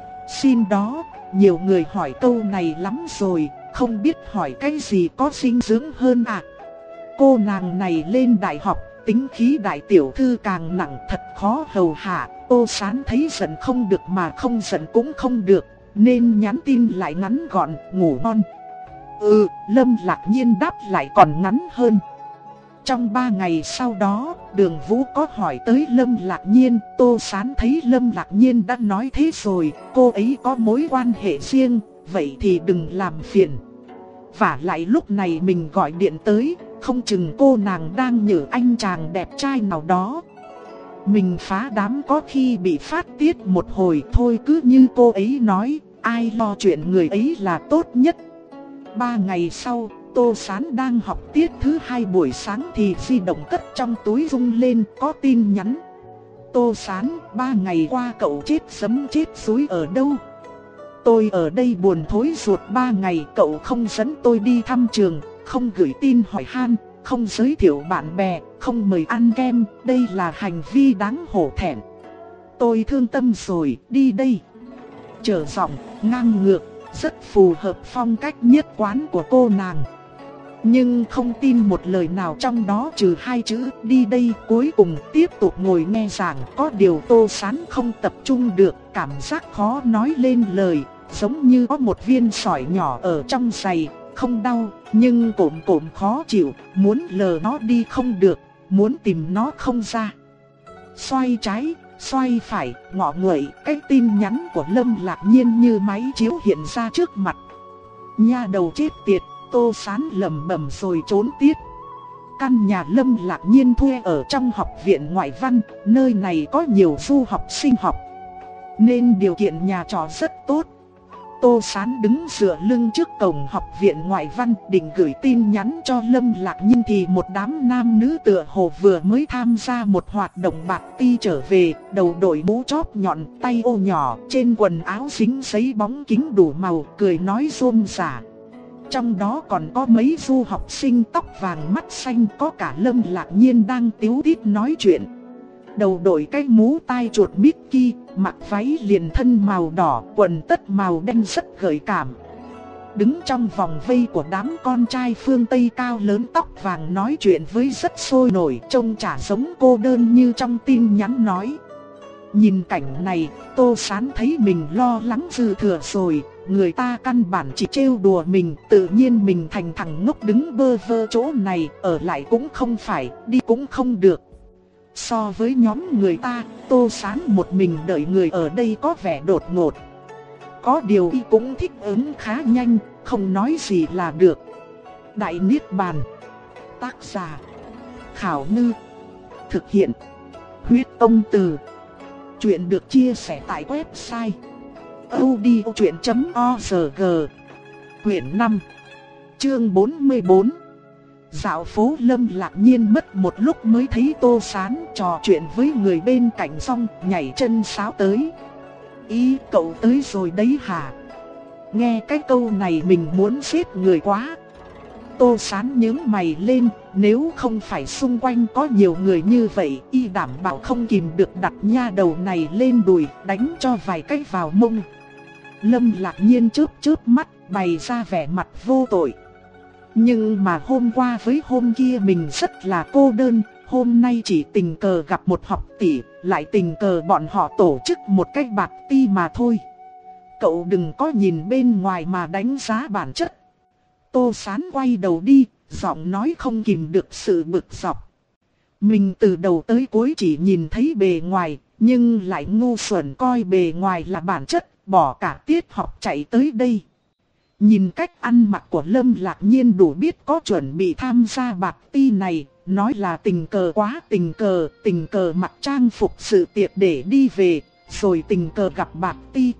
Xin đó, nhiều người hỏi câu này lắm rồi, không biết hỏi cái gì có dinh dưỡng hơn à? Cô nàng này lên đại học, tính khí đại tiểu thư càng nặng, thật khó hầu hạ. Tô Sán thấy giận không được mà không giận cũng không được, nên nhắn tin lại ngắn gọn, ngủ ngon. Ừ, Lâm Lạc Nhiên đáp lại còn ngắn hơn. Trong ba ngày sau đó, Đường Vũ có hỏi tới Lâm Lạc Nhiên. Tô Sán thấy Lâm Lạc Nhiên đã nói thế rồi, cô ấy có mối quan hệ riêng, vậy thì đừng làm phiền. Vả lại lúc này mình gọi điện tới, không chừng cô nàng đang nhờ anh chàng đẹp trai nào đó. Mình phá đám có khi bị phát tiết một hồi thôi, cứ như cô ấy nói, ai lo chuyện người ấy là tốt nhất. Ba ngày sau, Tô Sán đang học tiết thứ hai buổi sáng thì di động cất trong túi rung lên, có tin nhắn. Tô Sán, ba ngày qua cậu chết sấm chết suối ở đâu? Tôi ở đây buồn thối ruột ba ngày, cậu không dẫn tôi đi thăm trường, không gửi tin hỏi han, không giới thiệu bạn bè, không mời ăn kem, đây là hành vi đáng hổ thẹn. Tôi thương tâm rồi, đi đây. Trở giọng, ngang ngược, rất phù hợp phong cách nhất quán của cô nàng. Nhưng không tin một lời nào trong đó trừ hai chữ đi đây. Cuối cùng tiếp tục ngồi nghe giảng. Có điều Tô Sán không tập trung được, cảm giác khó nói lên lời, giống như có một viên sỏi nhỏ ở trong giày. Không đau, nhưng cộm cộm khó chịu, muốn lờ nó đi không được, muốn tìm nó không ra. Xoay trái, xoay phải, ngọ nguậy, cái tin nhắn của Lâm Lạc Nhiên như máy chiếu hiện ra trước mặt. Nha đầu chết tiệt, Tô Sán lẩm bẩm rồi trốn tiết. Căn nhà Lâm Lạc Nhiên thuê ở trong học viện ngoại văn, nơi này có nhiều du học sinh học, nên điều kiện nhà trọ rất tốt. Tô Sán đứng dựa lưng trước cổng học viện ngoại văn, định gửi tin nhắn cho Lâm Lạc Nhiên thì một đám nam nữ tựa hồ vừa mới tham gia một hoạt động bạt ti trở về, đầu đội mũ chóp nhọn, tay ô nhỏ, trên quần áo dính giấy bóng kính đủ màu, cười nói rôm rả. Trong đó còn có mấy du học sinh tóc vàng mắt xanh, có cả Lâm Lạc Nhiên đang tíu tít nói chuyện. Đầu đội cái mũ tai chuột Mickey, mặc váy liền thân màu đỏ, quần tất màu đen rất gợi cảm. Đứng trong vòng vây của đám con trai phương Tây cao lớn tóc vàng nói chuyện với rất sôi nổi, trông chả giống cô đơn như trong tin nhắn nói. Nhìn cảnh này, Tô Sán thấy mình lo lắng dư thừa rồi. Người ta căn bản chỉ trêu đùa mình, tự nhiên mình thành thằng ngốc đứng bơ vơ chỗ này, ở lại cũng không phải, đi cũng không được. So với nhóm người ta, Tô Sán một mình đợi người ở đây có vẻ đột ngột. Có điều y cũng thích ứng khá nhanh, không nói gì là được. Đại Niết Bàn. Tác giả Khảo Ngư. Thực hiện Huyết Tông Từ. Chuyện được chia sẻ tại website audiochuyện chấm org. Quyển năm, chương bốn mươi bốn. Dạo phố Lâm Lạc Nhiên mất một lúc mới thấy Tô Sán trò chuyện với người bên cạnh xong nhảy chân sáo tới. Ý, cậu tới rồi đấy hả? Nghe cái câu này mình muốn giết người quá. Tô Sán nhướng mày lên, nếu không phải xung quanh có nhiều người như vậy, y đảm bảo không kìm được đặt nha đầu này lên đùi, đánh cho vài cái vào mông. Lâm Lạc Nhiên chớp chớp mắt, bày ra vẻ mặt vô tội. Nhưng mà hôm qua với hôm kia mình rất là cô đơn, hôm nay chỉ tình cờ gặp một học tỷ, lại tình cờ bọn họ tổ chức một cái bạt ti mà thôi. cậu đừng có nhìn bên ngoài mà đánh giá bản chất. Tô Sán quay đầu đi, giọng nói không kìm được sự bực dọc. Mình từ đầu tới cuối chỉ nhìn thấy bề ngoài, nhưng lại ngu xuẩn coi bề ngoài là bản chất, bỏ cả tiết học chạy tới đây. Nhìn cách ăn mặc của Lâm Lạc Nhiên đủ biết có chuẩn bị tham gia bạc ti này, nói là tình cờ quá tình cờ, tình cờ mặc trang phục sự tiệc để đi về, rồi tình cờ gặp bạc ti.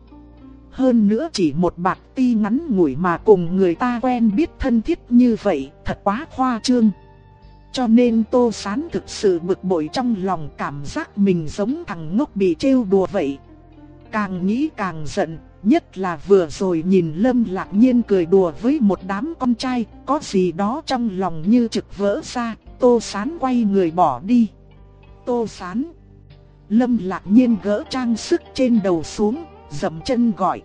Hơn nữa chỉ một bạc ti ngắn ngủi mà cùng người ta quen biết thân thiết như vậy, thật quá khoa trương. Cho nên Tô Sán thực sự bực bội trong lòng, cảm giác mình giống thằng ngốc bị trêu đùa vậy. Càng nghĩ càng giận, nhất là vừa rồi nhìn Lâm Lạc Nhiên cười đùa với một đám con trai, có gì đó trong lòng như trực vỡ ra. Tô Sán quay người bỏ đi. Tô Sán. Lâm Lạc Nhiên gỡ trang sức trên đầu xuống, dậm chân gọi.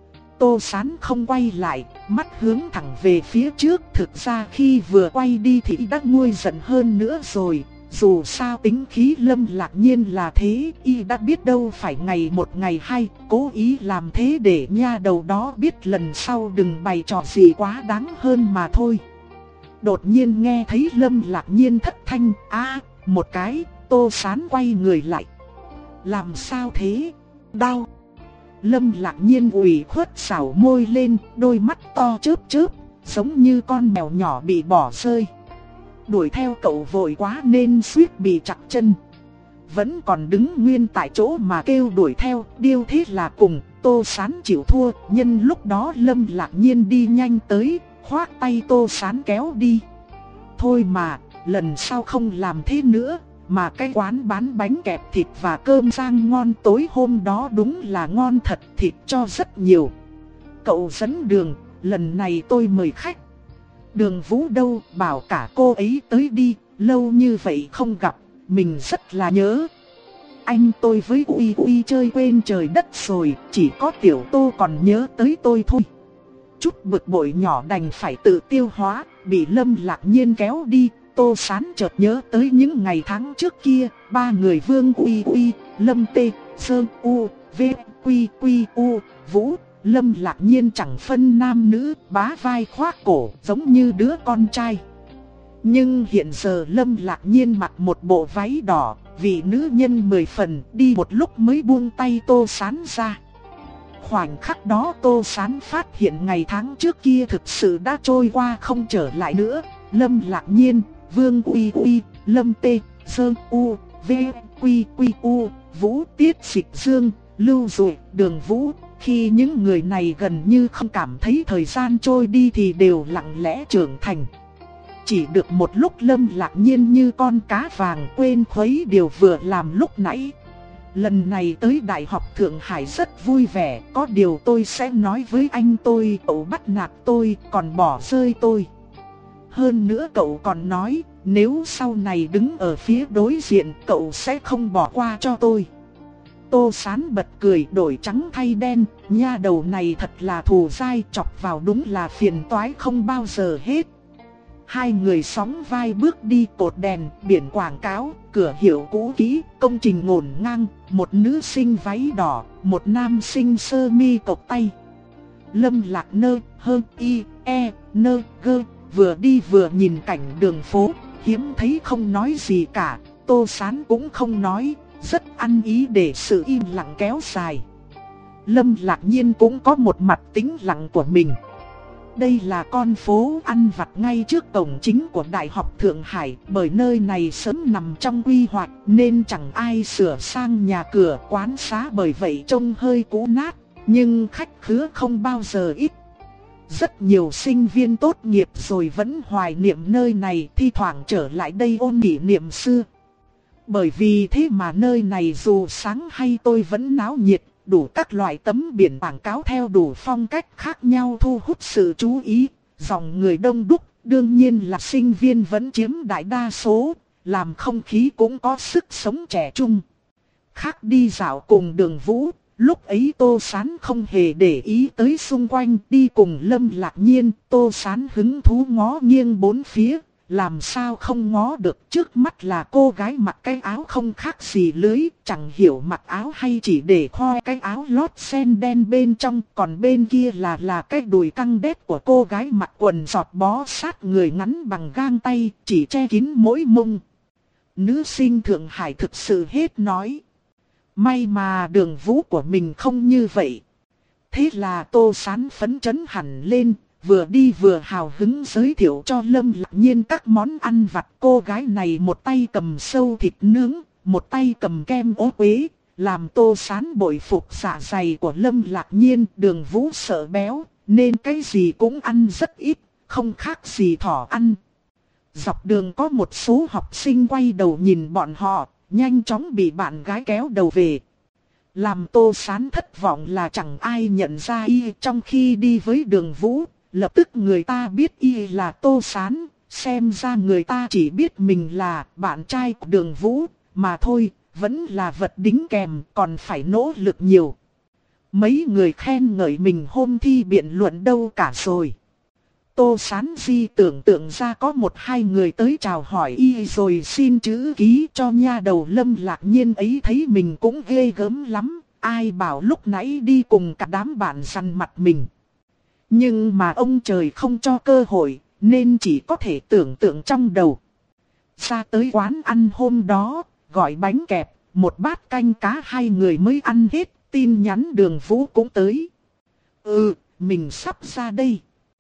Tô Sán không quay lại, mắt hướng thẳng về phía trước. Thực ra khi vừa quay đi thì đã nguôi giận hơn nữa rồi. Dù sao tính khí Lâm Lạc Nhiên là thế, y đã biết đâu phải ngày một ngày hai, cố ý làm thế để nha đầu đó biết lần sau đừng bày trò gì quá đáng hơn mà thôi. Đột nhiên nghe thấy Lâm Lạc Nhiên thất thanh, a một cái, Tô Sán quay người lại. Làm sao thế? Đau. Lâm Lạc Nhiên ủy khuất xảo môi lên, đôi mắt to chớp chớp, giống như con mèo nhỏ bị bỏ rơi. Đuổi theo cậu vội quá nên suýt bị chặt chân. Vẫn còn đứng nguyên tại chỗ mà kêu đuổi theo, điêu thế là cùng. Tô Sán chịu thua, nhân lúc đó Lâm Lạc Nhiên đi nhanh tới, khoác tay Tô Sán kéo đi. Thôi mà, lần sau không làm thế nữa. Mà cái quán bán bánh kẹp thịt và cơm rang ngon tối hôm đó đúng là ngon thật, thịt cho rất nhiều. Cậu dẫn đường, lần này tôi mời khách. Đường Vũ đâu, bảo cả cô ấy tới đi, lâu như vậy không gặp, mình rất là nhớ. Anh tôi với Uy Uy chơi quên trời đất rồi, chỉ có Tiểu Tô còn nhớ tới tôi thôi. Chút bực bội nhỏ đành phải tự tiêu hóa, bị Lâm Lạc Nhiên kéo đi. Tô Sán chợt nhớ tới những ngày tháng trước kia, ba người Vương Uy Uy, Lâm Tê, Sơn U, V, Quy Quy U, Vũ, Lâm Lạc Nhiên chẳng phân nam nữ, bá vai khoác cổ, giống như đứa con trai. Nhưng hiện giờ Lâm Lạc Nhiên mặc một bộ váy đỏ, vị nữ nhân mười phần, đi một lúc mới buông tay Tô Sán ra. Khoảnh khắc đó Tô Sán phát hiện ngày tháng trước kia thực sự đã trôi qua không trở lại nữa. Lâm Lạc Nhiên, Vương Uy Uy, Lâm Tê, Sơn U, V, Quy Quy U, Vũ, Tiết Dịch Dương, Lưu Dụ, Đường Vũ. Khi những người này gần như không cảm thấy thời gian trôi đi thì đều lặng lẽ trưởng thành. Chỉ được một lúc Lâm Lạc Nhiên như con cá vàng quên khuấy điều vừa làm lúc nãy. Lần này tới Đại học Thượng Hải rất vui vẻ, có điều tôi sẽ nói với anh tôi, cậu bắt nạt tôi, còn bỏ rơi tôi. Hơn nữa cậu còn nói, nếu sau này đứng ở phía đối diện, cậu sẽ không bỏ qua cho tôi. Tô Sán bật cười, đổi trắng thay đen, nha đầu này thật là thù dai, chọc vào đúng là phiền toái không bao giờ hết. Hai người sóng vai bước đi, cột đèn, biển quảng cáo, cửa hiệu cũ kỹ, công trình ngổn ngang, một nữ sinh váy đỏ, một nam sinh sơ mi cộc tay. Lâm Lạc Nơ, Hơ, Y, E, Nơ, Gơ, vừa đi vừa nhìn cảnh đường phố, hiếm thấy không nói gì cả. Tô Sán cũng không nói, rất ăn ý để sự im lặng kéo dài. Lâm Lạc Nhiên cũng có một mặt tĩnh lặng của mình. Đây là con phố ăn vặt ngay trước cổng chính của Đại học Thượng Hải, bởi nơi này sớm nằm trong quy hoạch nên chẳng ai sửa sang nhà cửa quán xá, bởi vậy trông hơi cũ nát, nhưng khách khứa không bao giờ ít. Rất nhiều sinh viên tốt nghiệp rồi vẫn hoài niệm nơi này, thi thoảng trở lại đây ôn kỷ niệm xưa. Bởi vì thế mà nơi này dù sáng hay tối vẫn náo nhiệt, đủ các loại tấm biển quảng cáo theo đủ phong cách khác nhau thu hút sự chú ý. Dòng người đông đúc, đương nhiên là sinh viên vẫn chiếm đại đa số, làm không khí cũng có sức sống trẻ trung. Khác đi dạo cùng Đường Vũ, lúc ấy Tô Sán không hề để ý tới xung quanh, đi cùng Lâm Lạc Nhiên, Tô Sán hứng thú ngó nghiêng bốn phía, làm sao không ngó được. Trước mắt là cô gái mặc cái áo không khác gì lưới, chẳng hiểu mặc áo hay chỉ để khoe cái áo lót sen đen bên trong. Còn bên kia là là cái đùi căng đét của cô gái mặc quần giọt bó sát người ngắn bằng gang tay, chỉ che kín mỗi mông. Nữ sinh Thượng Hải thực sự hết nói. May mà Đường Vũ của mình không như vậy. Thế là Tô Sán phấn chấn hẳn lên, vừa đi vừa hào hứng giới thiệu cho Lâm Lạc Nhiên các món ăn vặt. Cô gái này một tay cầm sâu thịt nướng, một tay cầm kem ố quế, làm Tô Sán bội phục dạ dày của Lâm Lạc Nhiên. Đường Vũ sợ béo, nên cái gì cũng ăn rất ít, không khác gì thỏ ăn. Dọc đường có một số học sinh quay đầu nhìn bọn họ, nhanh chóng bị bạn gái kéo đầu về. Làm Tô Sán thất vọng là chẳng ai nhận ra y. Trong khi đi với Đường Vũ, lập tức người ta biết y là Tô Sán. Xem ra người ta chỉ biết mình là bạn trai của Đường Vũ mà thôi, vẫn là vật đính kèm, còn phải nỗ lực nhiều. Mấy người khen ngợi mình hôm thi biện luận đâu cả rồi. Tô Sán Di tưởng tượng ra có một hai người tới chào hỏi y rồi xin chữ ký cho nha đầu Lâm Lạc Nhiên ấy, thấy mình cũng ghê gớm lắm. Ai bảo lúc nãy đi cùng cả đám bạn săn mặt mình. Nhưng mà ông trời không cho cơ hội, nên chỉ có thể tưởng tượng trong đầu. Ra tới quán ăn hôm đó, gọi bánh kẹp, một bát canh cá hai người mới ăn hết. Tin nhắn Đường Vũ cũng tới. Ừ, mình sắp ra đây.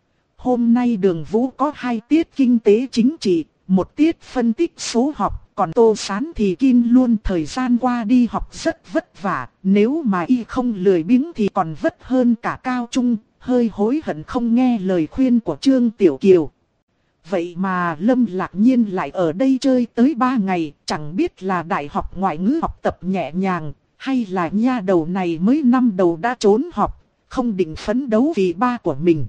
Hôm nay Đường Vũ có hai tiết kinh tế chính trị, một tiết phân tích số học, còn Tô Sán thì kinh luôn. Thời gian qua đi học rất vất vả, nếu mà y không lười biếng thì còn vất hơn cả cao trung, hơi hối hận không nghe lời khuyên của Trương Tiểu Kiều. Vậy mà Lâm Lạc Nhiên lại ở đây chơi tới ba ngày, chẳng biết là đại học ngoại ngữ học tập nhẹ nhàng, hay là nha đầu này mới năm đầu đã trốn học, không định phấn đấu vì ba của mình.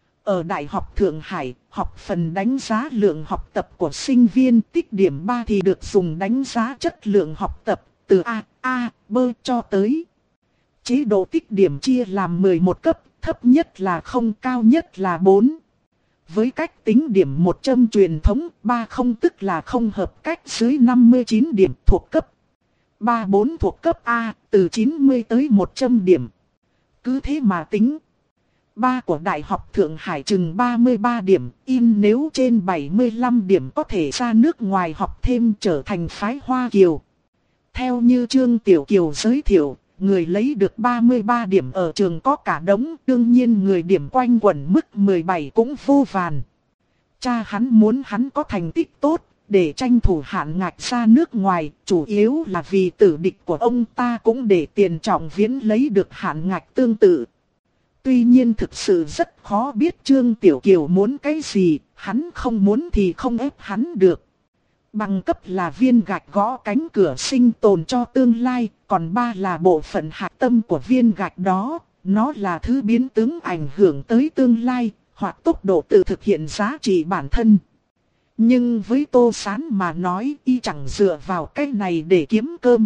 Ở Đại học Thượng Hải, học phần đánh giá lượng học tập của sinh viên, tích điểm ba thì được dùng đánh giá chất lượng học tập, từ A, A, B cho tới. Chế độ tích điểm chia làm mười một cấp, thấp nhất là không, cao nhất là bốn. Với cách tính điểm một trăm truyền thống, ba không tức là không hợp cách dưới năm mươi chín điểm thuộc cấp. ba bốn thuộc cấp A, từ chín mươi tới một trăm điểm. Cứ thế mà tính. Ba của Đại học Thượng Hải chừng ba mươi ba điểm, in nếu trên bảy mươi lăm điểm có thể ra nước ngoài học thêm trở thành phái Hoa Kiều. Theo như Trương Tiểu Kiều giới thiệu, người lấy được ba mươi ba điểm ở trường có cả đống, đương nhiên người điểm quanh quẩn mức mười bảy cũng vô vàn. Cha hắn muốn hắn có thành tích tốt, để tranh thủ hạn ngạch ra nước ngoài, chủ yếu là vì tử địch của ông ta cũng để Tiền Trọng Viễn lấy được hạn ngạch tương tự. Tuy nhiên thực sự rất khó biết Trương Tiểu Kiều muốn cái gì, hắn không muốn thì không ép hắn được. Bằng cấp là viên gạch gõ cánh cửa sinh tồn cho tương lai, còn ba là bộ phận hạt tâm của viên gạch đó, nó là thứ biến tướng ảnh hưởng tới tương lai, hoặc tốc độ tự thực hiện giá trị bản thân. Nhưng với Tô Sán mà nói, y chẳng dựa vào cái này để kiếm cơm.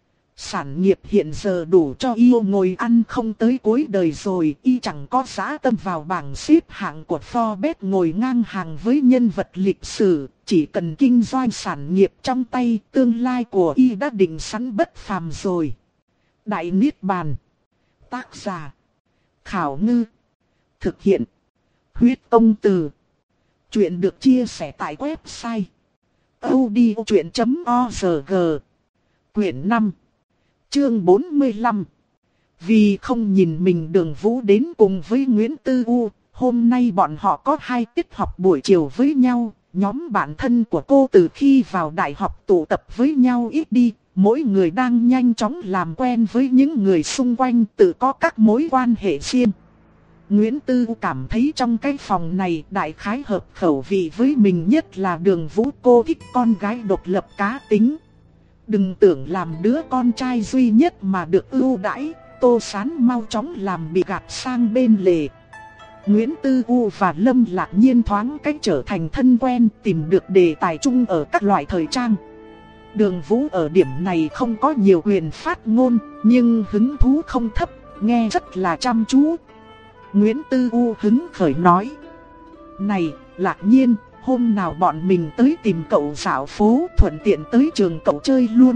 Sản nghiệp hiện giờ đủ cho y ngồi ăn không tới cuối đời rồi, y chẳng có dã tâm vào bảng xếp hạng của Forbes ngồi ngang hàng với nhân vật lịch sử, chỉ cần kinh doanh sản nghiệp trong tay, tương lai của y đã định sẵn bất phàm rồi. Đại Niết Bàn. Tác giả Khảo Ngư. Thực hiện Huyết Công Từ. Chuyện được chia sẻ tại website audiochuyện chấm org. Quyển năm. Chương bốn mươi lăm. Vì không nhìn mình Đường Vũ đến cùng với Nguyễn Tư U, hôm nay bọn họ có hai tiết học buổi chiều với nhau. Nhóm bạn thân của cô từ khi vào đại học tụ tập với nhau ít đi, mỗi người đang nhanh chóng làm quen với những người xung quanh, tự có các mối quan hệ riêng. Nguyễn Tư U cảm thấy trong cái phòng này đại khái hợp khẩu vị với mình, nhất là Đường Vũ. Cô thích con gái độc lập cá tính. Đừng tưởng làm đứa con trai duy nhất mà được ưu đãi, Tô Sán mau chóng làm bị gạt sang bên lề. Nguyễn Tư U và Lâm Lạc Nhiên thoáng cách trở thành thân quen, tìm được đề tài chung ở các loại thời trang. Đường Vũ ở điểm này không có nhiều quyền phát ngôn, nhưng hứng thú không thấp, nghe rất là chăm chú. Nguyễn Tư U hứng khởi nói: "Này, Lạc Nhiên, hôm nào bọn mình tới tìm cậu dạo phố, thuận tiện tới trường cậu chơi luôn.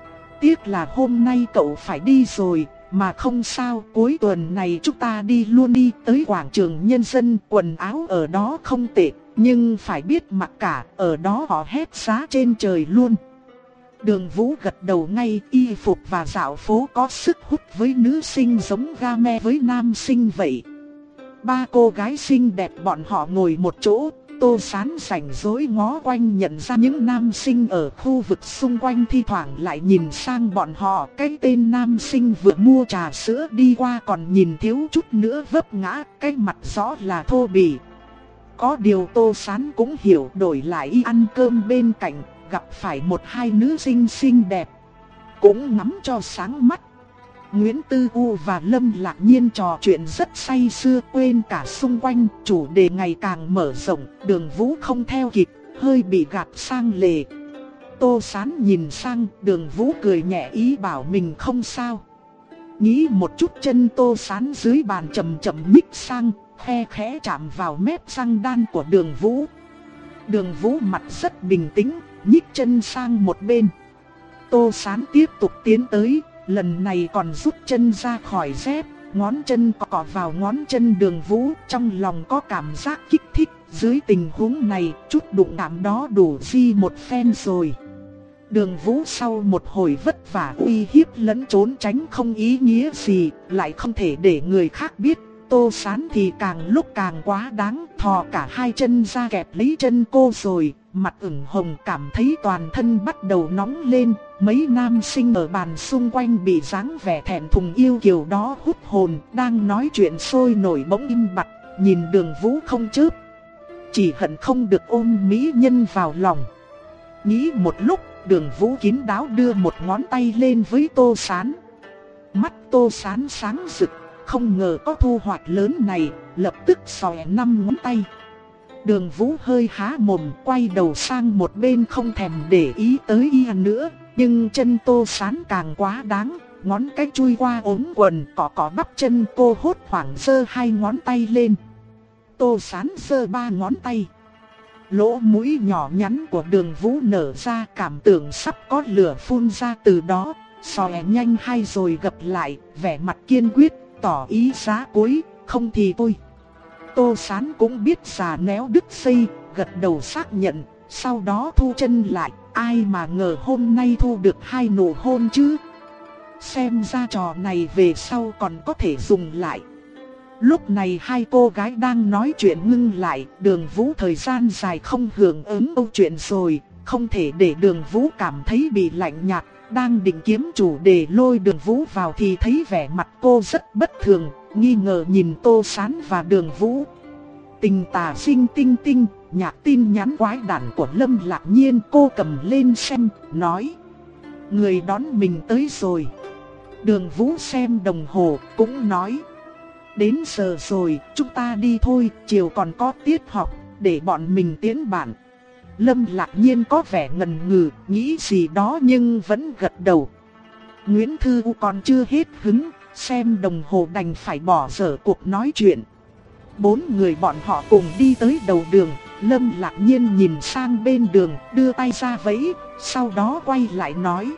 Tiếc là hôm nay cậu phải đi rồi, mà không sao, cuối tuần này chúng ta đi luôn đi, tới quảng trường Nhân dân, quần áo ở đó không tệ, nhưng phải biết mặc cả, ở đó họ hét giá trên trời luôn. Đường Vũ gật đầu ngay, y phục và dạo phố có sức hút với nữ sinh giống game với nam sinh vậy. Ba cô gái xinh đẹp bọn họ ngồi một chỗ, Tô Sán rảnh rỗi ngó quanh nhận ra những nam sinh ở khu vực xung quanh thi thoảng lại nhìn sang bọn họ. Cái tên nam sinh vừa mua trà sữa đi qua còn nhìn thiếu chút nữa vấp ngã, cái mặt rõ là thô bỉ. Có điều Tô Sán cũng hiểu, đổi lại y ăn cơm bên cạnh, gặp phải một hai nữ sinh xinh đẹp, cũng ngắm cho sáng mắt. Nguyễn Tư U và Lâm Lạc Nhiên trò chuyện rất say sưa, quên cả xung quanh, chủ đề ngày càng mở rộng, Đường Vũ không theo kịp, hơi bị gạt sang lề. Tô Sán nhìn sang, Đường Vũ cười nhẹ ý bảo mình không sao. Nghĩ một chút, chân Tô Sán dưới bàn chậm chậm nhích sang, khe khẽ chạm vào mép răng đan của Đường Vũ. Đường Vũ mặt rất bình tĩnh, nhích chân sang một bên. Tô Sán tiếp tục tiến tới, lần này còn rút chân ra khỏi dép, ngón chân cọ vào ngón chân Đường Vũ, trong lòng có cảm giác kích thích. Dưới tình huống này, chút đụng chạm đó đủ di một phen rồi. Đường Vũ sau một hồi vất vả uy hiếp lẫn trốn tránh không ý nghĩa gì, lại không thể để người khác biết. Tô Sán thì càng lúc càng quá đáng, thò cả hai chân ra kẹp lấy chân cô rồi, mặt ửng hồng, cảm thấy toàn thân bắt đầu nóng lên. Mấy nam sinh ở bàn xung quanh bị dáng vẻ thẹn thùng yêu kiều đó hút hồn, đang nói chuyện sôi nổi bỗng im bặt, nhìn Đường Vũ không chớp. Chỉ hận không được ôm mỹ nhân vào lòng. Nghĩ một lúc, Đường Vũ kín đáo đưa một ngón tay lên với Tô Sán. Mắt Tô Sán sáng rực, không ngờ có thu hoạch lớn này, lập tức xòe năm ngón tay. Đường Vũ hơi há mồm, quay đầu sang một bên không thèm để ý tới y nữa. Nhưng chân Tô Sán càng quá đáng, ngón cái chui qua ống quần, cọ cọ bắp chân cô, hốt hoảng giơ hai ngón tay lên. Tô Sán giơ ba ngón tay. Lỗ mũi nhỏ nhắn của Đường Vũ nở ra, cảm tưởng sắp có lửa phun ra từ đó. Xòe nhanh hai rồi gập lại, vẻ mặt kiên quyết, tỏ ý giá cuối, không thì thôi. Tô Sán cũng biết già néo đứt dây, gật đầu xác nhận, sau đó thu chân lại. Ai mà ngờ hôm nay thu được hai nụ hôn chứ. Xem ra trò này về sau còn có thể dùng lại. Lúc này hai cô gái đang nói chuyện ngưng lại. Đường Vũ thời gian dài không hưởng ứng câu chuyện rồi, không thể để Đường Vũ cảm thấy bị lạnh nhạt. Đang định kiếm chủ đề lôi Đường Vũ vào thì thấy vẻ mặt cô rất bất thường, nghi ngờ nhìn Tô Sán và Đường Vũ. Tình tà sinh tinh tinh, nhạc tin nhắn quái đản của Lâm Lạc Nhiên, cô cầm lên xem, nói: người đón mình tới rồi. Đường Vũ xem đồng hồ, cũng nói: đến giờ rồi, chúng ta đi thôi, chiều còn có tiết học, để bọn mình tiễn bạn. Lâm Lạc Nhiên có vẻ ngần ngừ, nghĩ gì đó nhưng vẫn gật đầu. Nguyễn Thư U còn chưa hết hứng, xem đồng hồ đành phải bỏ dở cuộc nói chuyện. Bốn người bọn họ cùng đi tới đầu đường. Lâm Lạc Nhiên nhìn sang bên đường, đưa tay ra vẫy, sau đó quay lại nói: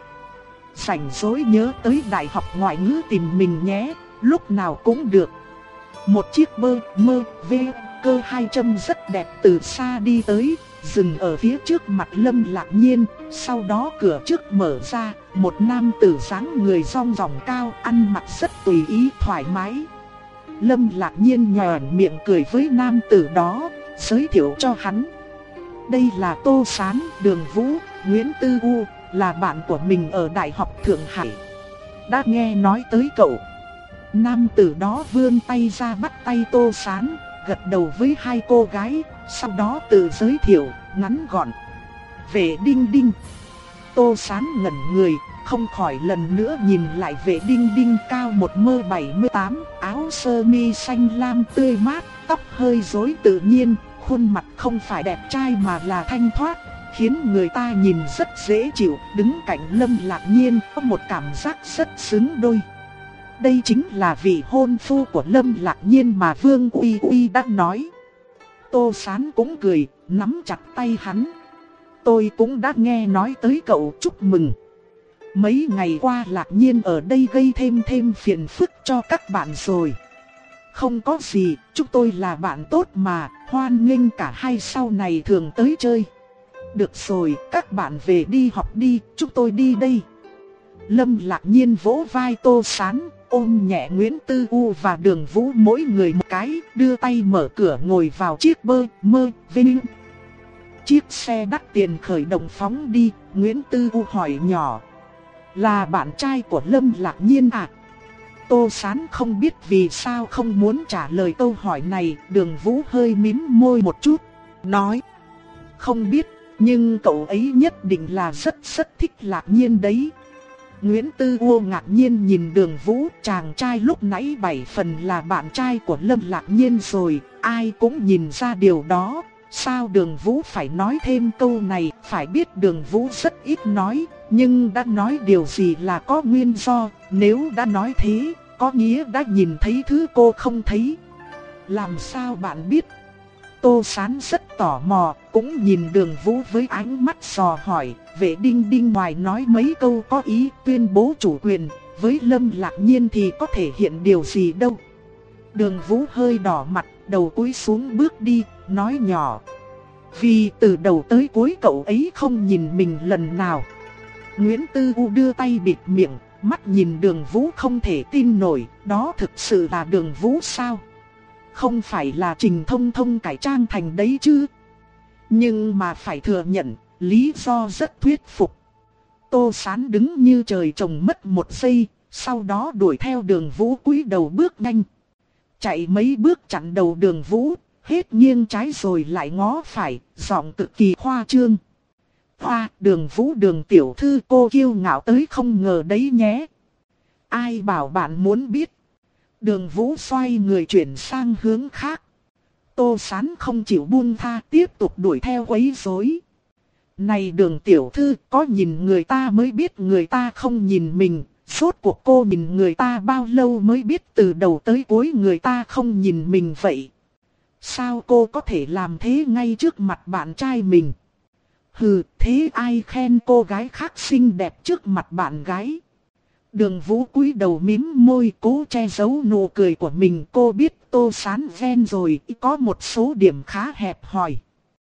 rảnh rỗi nhớ tới Đại học Ngoại ngữ tìm mình nhé, lúc nào cũng được. Một chiếc bơ mơ vê cơ hai trăm rất đẹp từ xa đi tới, dừng ở phía trước mặt Lâm Lạc Nhiên. Sau đó cửa trước mở ra, một nam tử dáng người rong ròng cao, ăn mặc rất tùy ý thoải mái. Lâm Lạc Nhiên nhoẻn miệng cười với nam tử đó, giới thiệu cho hắn: đây là Tô Sán, Đường Vũ, Nguyễn Tư U, là bạn của mình ở Đại học Thượng Hải. Đã nghe nói tới cậu. Nam tử đó vươn tay ra bắt tay Tô Sán, gật đầu với hai cô gái, sau đó tự giới thiệu, ngắn gọn: Vệ Đinh Đinh. Tô Sán ngẩn người, không khỏi lần nữa nhìn lại Vệ Đinh Đinh, cao một mơ bảy mươi tám, áo sơ mi xanh lam tươi mát, tóc hơi rối tự nhiên, khuôn mặt không phải đẹp trai mà là thanh thoát, khiến người ta nhìn rất dễ chịu. Đứng cạnh Lâm Lạc Nhiên có một cảm giác rất xứng đôi. Đây chính là vị hôn phu của Lâm Lạc Nhiên mà Vương Uy Uy đã nói. Tô Sán cũng cười, nắm chặt tay hắn. Tôi cũng đã nghe nói tới cậu, chúc mừng. Mấy ngày qua Lạc Nhiên ở đây gây thêm thêm phiền phức cho các bạn rồi. Không có gì, chúng tôi là bạn tốt mà, hoan nghênh cả hai sau này thường tới chơi. Được rồi, các bạn về đi học đi, chúng tôi đi đây. Lâm Lạc Nhiên vỗ vai Tô Sán, ôm nhẹ Nguyễn Tư U và Đường Vũ mỗi người một cái, đưa tay mở cửa ngồi vào chiếc bơ mơ vinh. Chiếc xe đắt tiền khởi động phóng đi, Nguyễn Tư U hỏi nhỏ. Là bạn trai của Lâm Lạc Nhiên à? Tô Sán không biết vì sao không muốn trả lời câu hỏi này, Đường Vũ hơi mím môi một chút, nói. Không biết, nhưng cậu ấy nhất định là rất rất thích Lạc Nhiên đấy. Nguyễn Tư U ngạc nhiên nhìn Đường Vũ, chàng trai lúc nãy bảy phần là bạn trai của Lâm Lạc Nhiên rồi, ai cũng nhìn ra điều đó. Sao Đường Vũ phải nói thêm câu này, phải biết Đường Vũ rất ít nói, nhưng đã nói điều gì là có nguyên do, nếu đã nói thế, có nghĩa đã nhìn thấy thứ cô không thấy. Làm sao bạn biết? Tô Sán rất tò mò, cũng nhìn Đường Vũ với ánh mắt dò hỏi. Vệ Đinh Đinh ngoài nói mấy câu có ý tuyên bố chủ quyền, với Lâm Lạc Nhiên thì có thể hiện điều gì đâu. Đường Vũ hơi đỏ mặt, đầu cúi xuống bước đi, nói nhỏ. Vì từ đầu tới cuối cậu ấy không nhìn mình lần nào. Nguyễn Tư U đưa tay bịt miệng, mắt nhìn Đường Vũ không thể tin nổi, đó thực sự là Đường Vũ sao? Không phải là Trình Thông Thông cải trang thành đấy chứ? Nhưng mà phải thừa nhận, lý do rất thuyết phục. Tô Sán đứng như trời trồng mất một giây, sau đó đuổi theo Đường Vũ cúi đầu bước nhanh. Chạy mấy bước chặn đầu Đường Vũ, hết nghiêng trái rồi lại ngó phải, giọng cực kỳ khoa trương. Hoa, Đường Vũ Đường tiểu thư cô kiêu ngạo tới không ngờ đấy nhé. Ai bảo bạn muốn biết? Đường Vũ xoay người chuyển sang hướng khác. Tô Sán không chịu buông tha, tiếp tục đuổi theo quấy rối. Này Đường tiểu thư, có nhìn người ta mới biết người ta không nhìn mình. Rốt cuộc cô nhìn người ta bao lâu mới biết từ đầu tới cuối người ta không nhìn mình vậy? Sao cô có thể làm thế ngay trước mặt bạn trai mình? Hừ, thế ai khen cô gái khác xinh đẹp trước mặt bạn gái? Đường Vũ cúi đầu mím môi cố che giấu nụ cười của mình. Cô biết Tô Sán ghen rồi, có một số điểm khá hẹp hòi.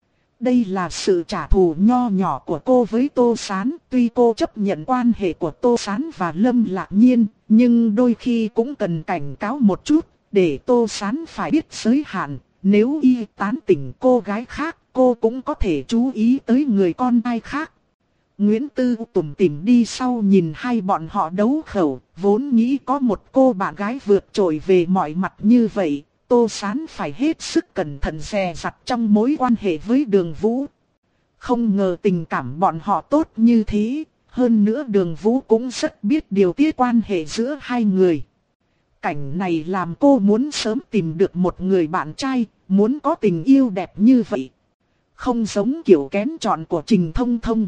Đây là sự trả thù nho nhỏ của cô với Tô Sán. Tuy cô chấp nhận quan hệ của Tô Sán và Lâm Lạc Nhiên, nhưng đôi khi cũng cần cảnh cáo một chút, để Tô Sán phải biết giới hạn. Nếu y tán tỉnh cô gái khác, cô cũng có thể chú ý tới người con trai khác. Nguyễn Tư tủm tỉm đi sau nhìn hai bọn họ đấu khẩu, vốn nghĩ có một cô bạn gái vượt trội về mọi mặt như vậy. Tô Sán phải hết sức cẩn thận dè dặt trong mối quan hệ với Đường Vũ. Không ngờ tình cảm bọn họ tốt như thế, hơn nữa Đường Vũ cũng rất biết điều tiết quan hệ giữa hai người. Cảnh này làm cô muốn sớm tìm được một người bạn trai, muốn có tình yêu đẹp như vậy. Không giống kiểu kén chọn của Trình Thông Thông.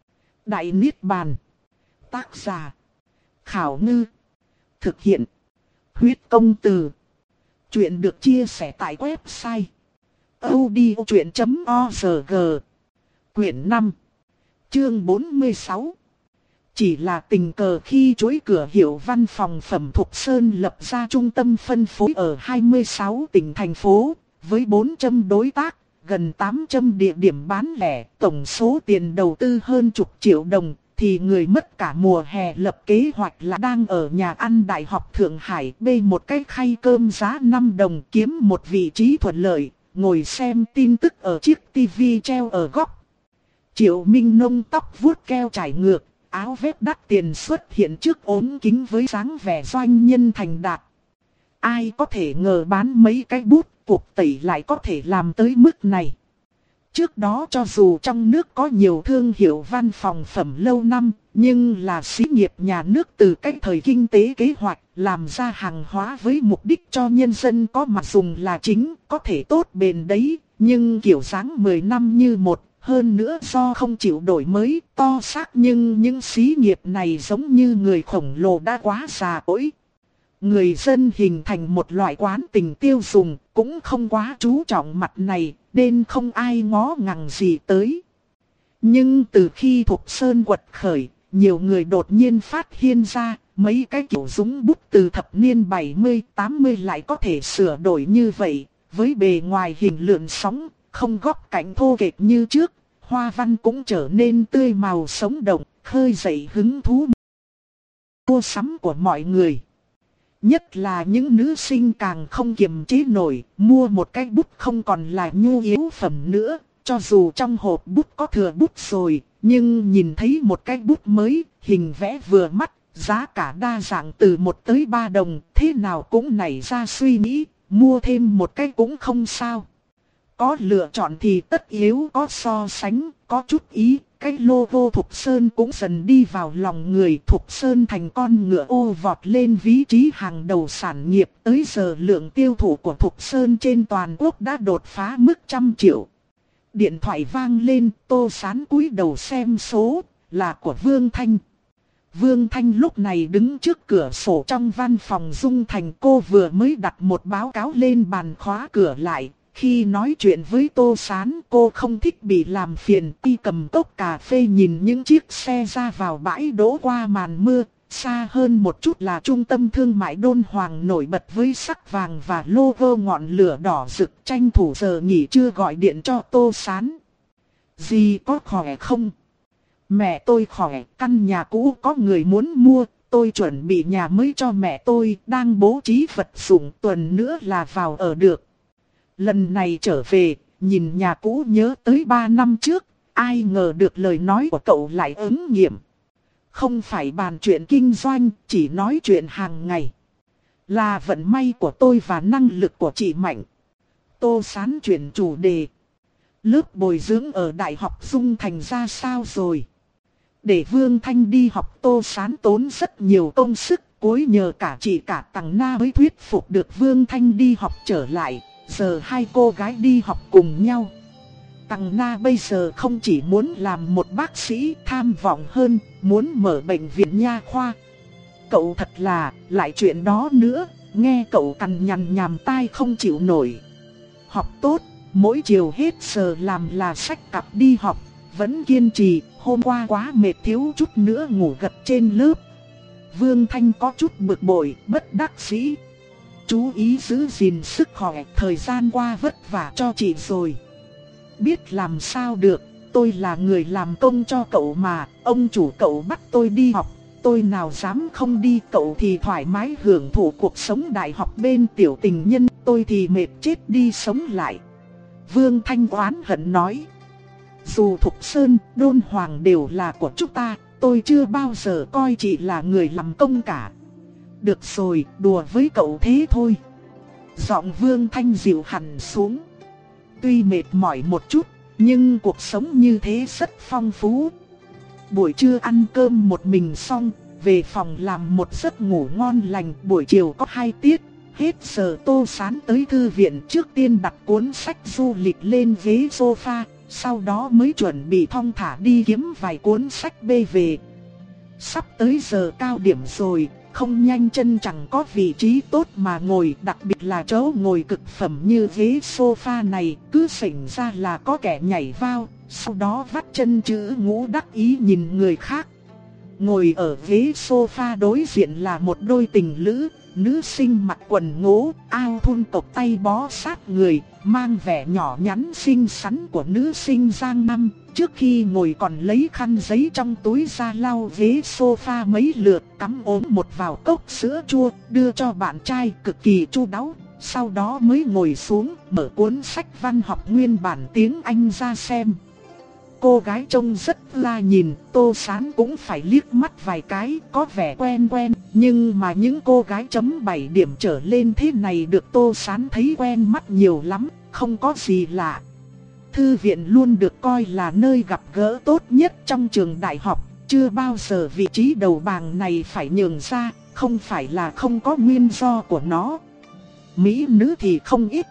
Đại Niết Bàn. Tác giả Khảo Ngư. Thực hiện Huyết Công Từ. Chuyện được chia sẻ tại website audiochuyện chấm org. Quyển năm, chương bốn mươi sáu. Chỉ là tình cờ khi chuỗi cửa hiệu văn phòng phẩm Thục Sơn lập ra trung tâm phân phối ở hai mươi sáu tỉnh thành phố, với bốn trăm đối tác, gần tám trăm địa điểm bán lẻ, tổng số tiền đầu tư hơn chục triệu đồng, thì người mất cả mùa hè lập kế hoạch là đang ở nhà ăn Đại học Thượng Hải bê một cái khay cơm giá năm đồng kiếm một vị trí thuận lợi, ngồi xem tin tức ở chiếc tivi treo ở góc. Triệu Minh Nông tóc vuốt keo trải ngược, áo vest đắt tiền xuất hiện trước ốm kính với dáng vẻ doanh nhân thành đạt. Ai có thể ngờ bán mấy cái bút, cuộc tẩy lại có thể làm tới mức này. Trước đó cho dù trong nước có nhiều thương hiệu văn phòng phẩm lâu năm, nhưng là xí nghiệp nhà nước từ cách thời kinh tế kế hoạch, làm ra hàng hóa với mục đích cho nhân dân có mặt dùng là chính, có thể tốt bền đấy, nhưng kiểu dáng mười năm như một, hơn nữa do không chịu đổi mới, to xác nhưng những xí nghiệp này giống như người khổng lồ đã quá già cỗi. Người dân hình thành một loại quán tình tiêu dùng, cũng không quá chú trọng mặt này, nên không ai ngó ngàng gì tới. Nhưng từ khi Thục Sơn quật khởi, nhiều người đột nhiên phát hiện ra, mấy cái kiểu dũng bút từ thập niên bảy mươi tám mươi lại có thể sửa đổi như vậy, với bề ngoài hình lượn sóng, không góc cạnh thô kệch như trước, hoa văn cũng trở nên tươi màu sống động, khơi dậy hứng thú mua sắm của mọi người. Nhất là những nữ sinh càng không kiềm chế nổi, mua một cái bút không còn là nhu yếu phẩm nữa, cho dù trong hộp bút có thừa bút rồi, nhưng nhìn thấy một cái bút mới, hình vẽ vừa mắt, giá cả đa dạng từ một tới ba đồng, thế nào cũng nảy ra suy nghĩ, mua thêm một cái cũng không sao. Có lựa chọn thì tất yếu có so sánh, có chút ý, cái logo Thục Sơn cũng dần đi vào lòng người. Thục Sơn thành con ngựa ô vọt lên vị trí hàng đầu sản nghiệp. Tới giờ lượng tiêu thụ của Thục Sơn trên toàn quốc đã đột phá mức trăm triệu. Điện thoại vang lên, Tô Sán cúi đầu xem số, là của Vương Thanh. Vương Thanh lúc này đứng trước cửa sổ trong văn phòng Dung Thành. Cô vừa mới đặt một báo cáo lên bàn khóa cửa lại. Khi nói chuyện với Tô Sán, cô không thích bị làm phiền, đi cầm cốc cà phê nhìn những chiếc xe ra vào bãi đỗ qua màn mưa. Xa hơn một chút là trung tâm thương mại Đôn Hoàng nổi bật với sắc vàng và logo ngọn lửa đỏ rực. Tranh thủ giờ nghỉ trưa gọi điện cho Tô Sán. Dì có khỏe không? Mẹ tôi khỏe, căn nhà cũ có người muốn mua, tôi chuẩn bị nhà mới cho mẹ tôi, đang bố trí vật dụng, tuần nữa là vào ở được. Lần này trở về, nhìn nhà cũ nhớ tới ba năm trước, ai ngờ được lời nói của cậu lại ứng nghiệm. Không phải bàn chuyện kinh doanh, chỉ nói chuyện hàng ngày. Là vận may của tôi và năng lực của chị Mạnh. Tô Sán chuyển chủ đề. Lớp bồi dưỡng ở Đại học Dung Thành ra sao rồi? Để Vương Thanh đi học, Tô Sán tốn rất nhiều công sức, cuối nhờ cả chị cả Tằng Na mới thuyết phục được Vương Thanh đi học trở lại. Giờ hai cô gái đi học cùng nhau. Tằng Na bây giờ không chỉ muốn làm một bác sĩ, tham vọng hơn, muốn mở bệnh viện nha khoa. Cậu thật là, lại chuyện đó nữa, nghe cậu cằn nhằn nhàm tai không chịu nổi. Học tốt, mỗi chiều hết giờ làm là xách cặp đi học, vẫn kiên trì, hôm qua quá mệt thiếu chút nữa ngủ gật trên lớp. Vương Thanh có chút bực bội, bất đắc dĩ. Chú ý giữ gìn sức khỏe, thời gian qua vất vả cho chị rồi. Biết làm sao được, tôi là người làm công cho cậu mà, ông chủ cậu bắt tôi đi học, tôi nào dám không đi. Cậu thì thoải mái hưởng thụ cuộc sống đại học bên tiểu tình nhân, tôi thì mệt chết đi sống lại. Vương Thanh oán hận nói. Dù Thục Sơn, Đôn Hoàng đều là của chúng ta, tôi chưa bao giờ coi chị là người làm công cả. Được rồi, đùa với cậu thế thôi. Giọng Vương Thanh dịu hẳn xuống. Tuy mệt mỏi một chút, nhưng cuộc sống như thế rất phong phú. Buổi trưa ăn cơm một mình xong, về phòng làm một giấc ngủ ngon lành. Buổi chiều có hai tiết, hết giờ Tô Sán tới thư viện, trước tiên đặt cuốn sách du lịch lên ghế sofa, sau đó mới chuẩn bị thong thả đi kiếm vài cuốn sách bê về. Sắp tới giờ cao điểm rồi, không nhanh chân chẳng có vị trí tốt mà ngồi, đặc biệt là chỗ ngồi cực phẩm như ghế sofa này, cứ xỉnh ra là có kẻ nhảy vào, sau đó vắt chân chữ ngũ đắc ý nhìn người khác. Ngồi ở ghế sofa đối diện là một đôi tình lữ, nữ sinh mặc quần ngố, ao thun tộc tay bó sát người, mang vẻ nhỏ nhắn xinh xắn của nữ sinh Giang Năm. Trước khi ngồi còn lấy khăn giấy trong túi ra lau ghế sofa mấy lượt, cắm ốm một vào cốc sữa chua, đưa cho bạn trai cực kỳ chu đáo. Sau đó mới ngồi xuống, mở cuốn sách văn học nguyên bản tiếng Anh ra xem. Cô gái trông rất la nhìn, Tô Sán cũng phải liếc mắt vài cái, có vẻ quen quen. Nhưng mà những cô gái chấm bảy điểm trở lên thế này được Tô Sán thấy quen mắt nhiều lắm, không có gì lạ. Thư viện luôn được coi là nơi gặp gỡ tốt nhất trong trường đại học, chưa bao giờ vị trí đầu bảng này phải nhường ra, không phải là không có nguyên do của nó. Mỹ nữ thì không ít,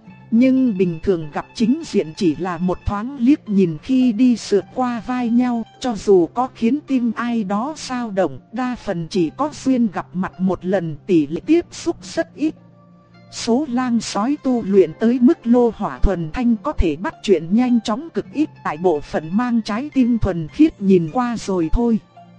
nhưng bình thường gặp chính diện chỉ là một thoáng liếc nhìn khi đi sượt qua vai nhau, cho dù có khiến tim ai đó dao động, đa phần chỉ có duyên gặp mặt một lần, tỷ lệ tiếp xúc rất ít. Số lang sói tu luyện tới mức lô hỏa thuần thanh có thể bắt chuyện nhanh chóng cực ít, tại bộ phận mang trái tim thuần khiết nhìn qua rồi thôi.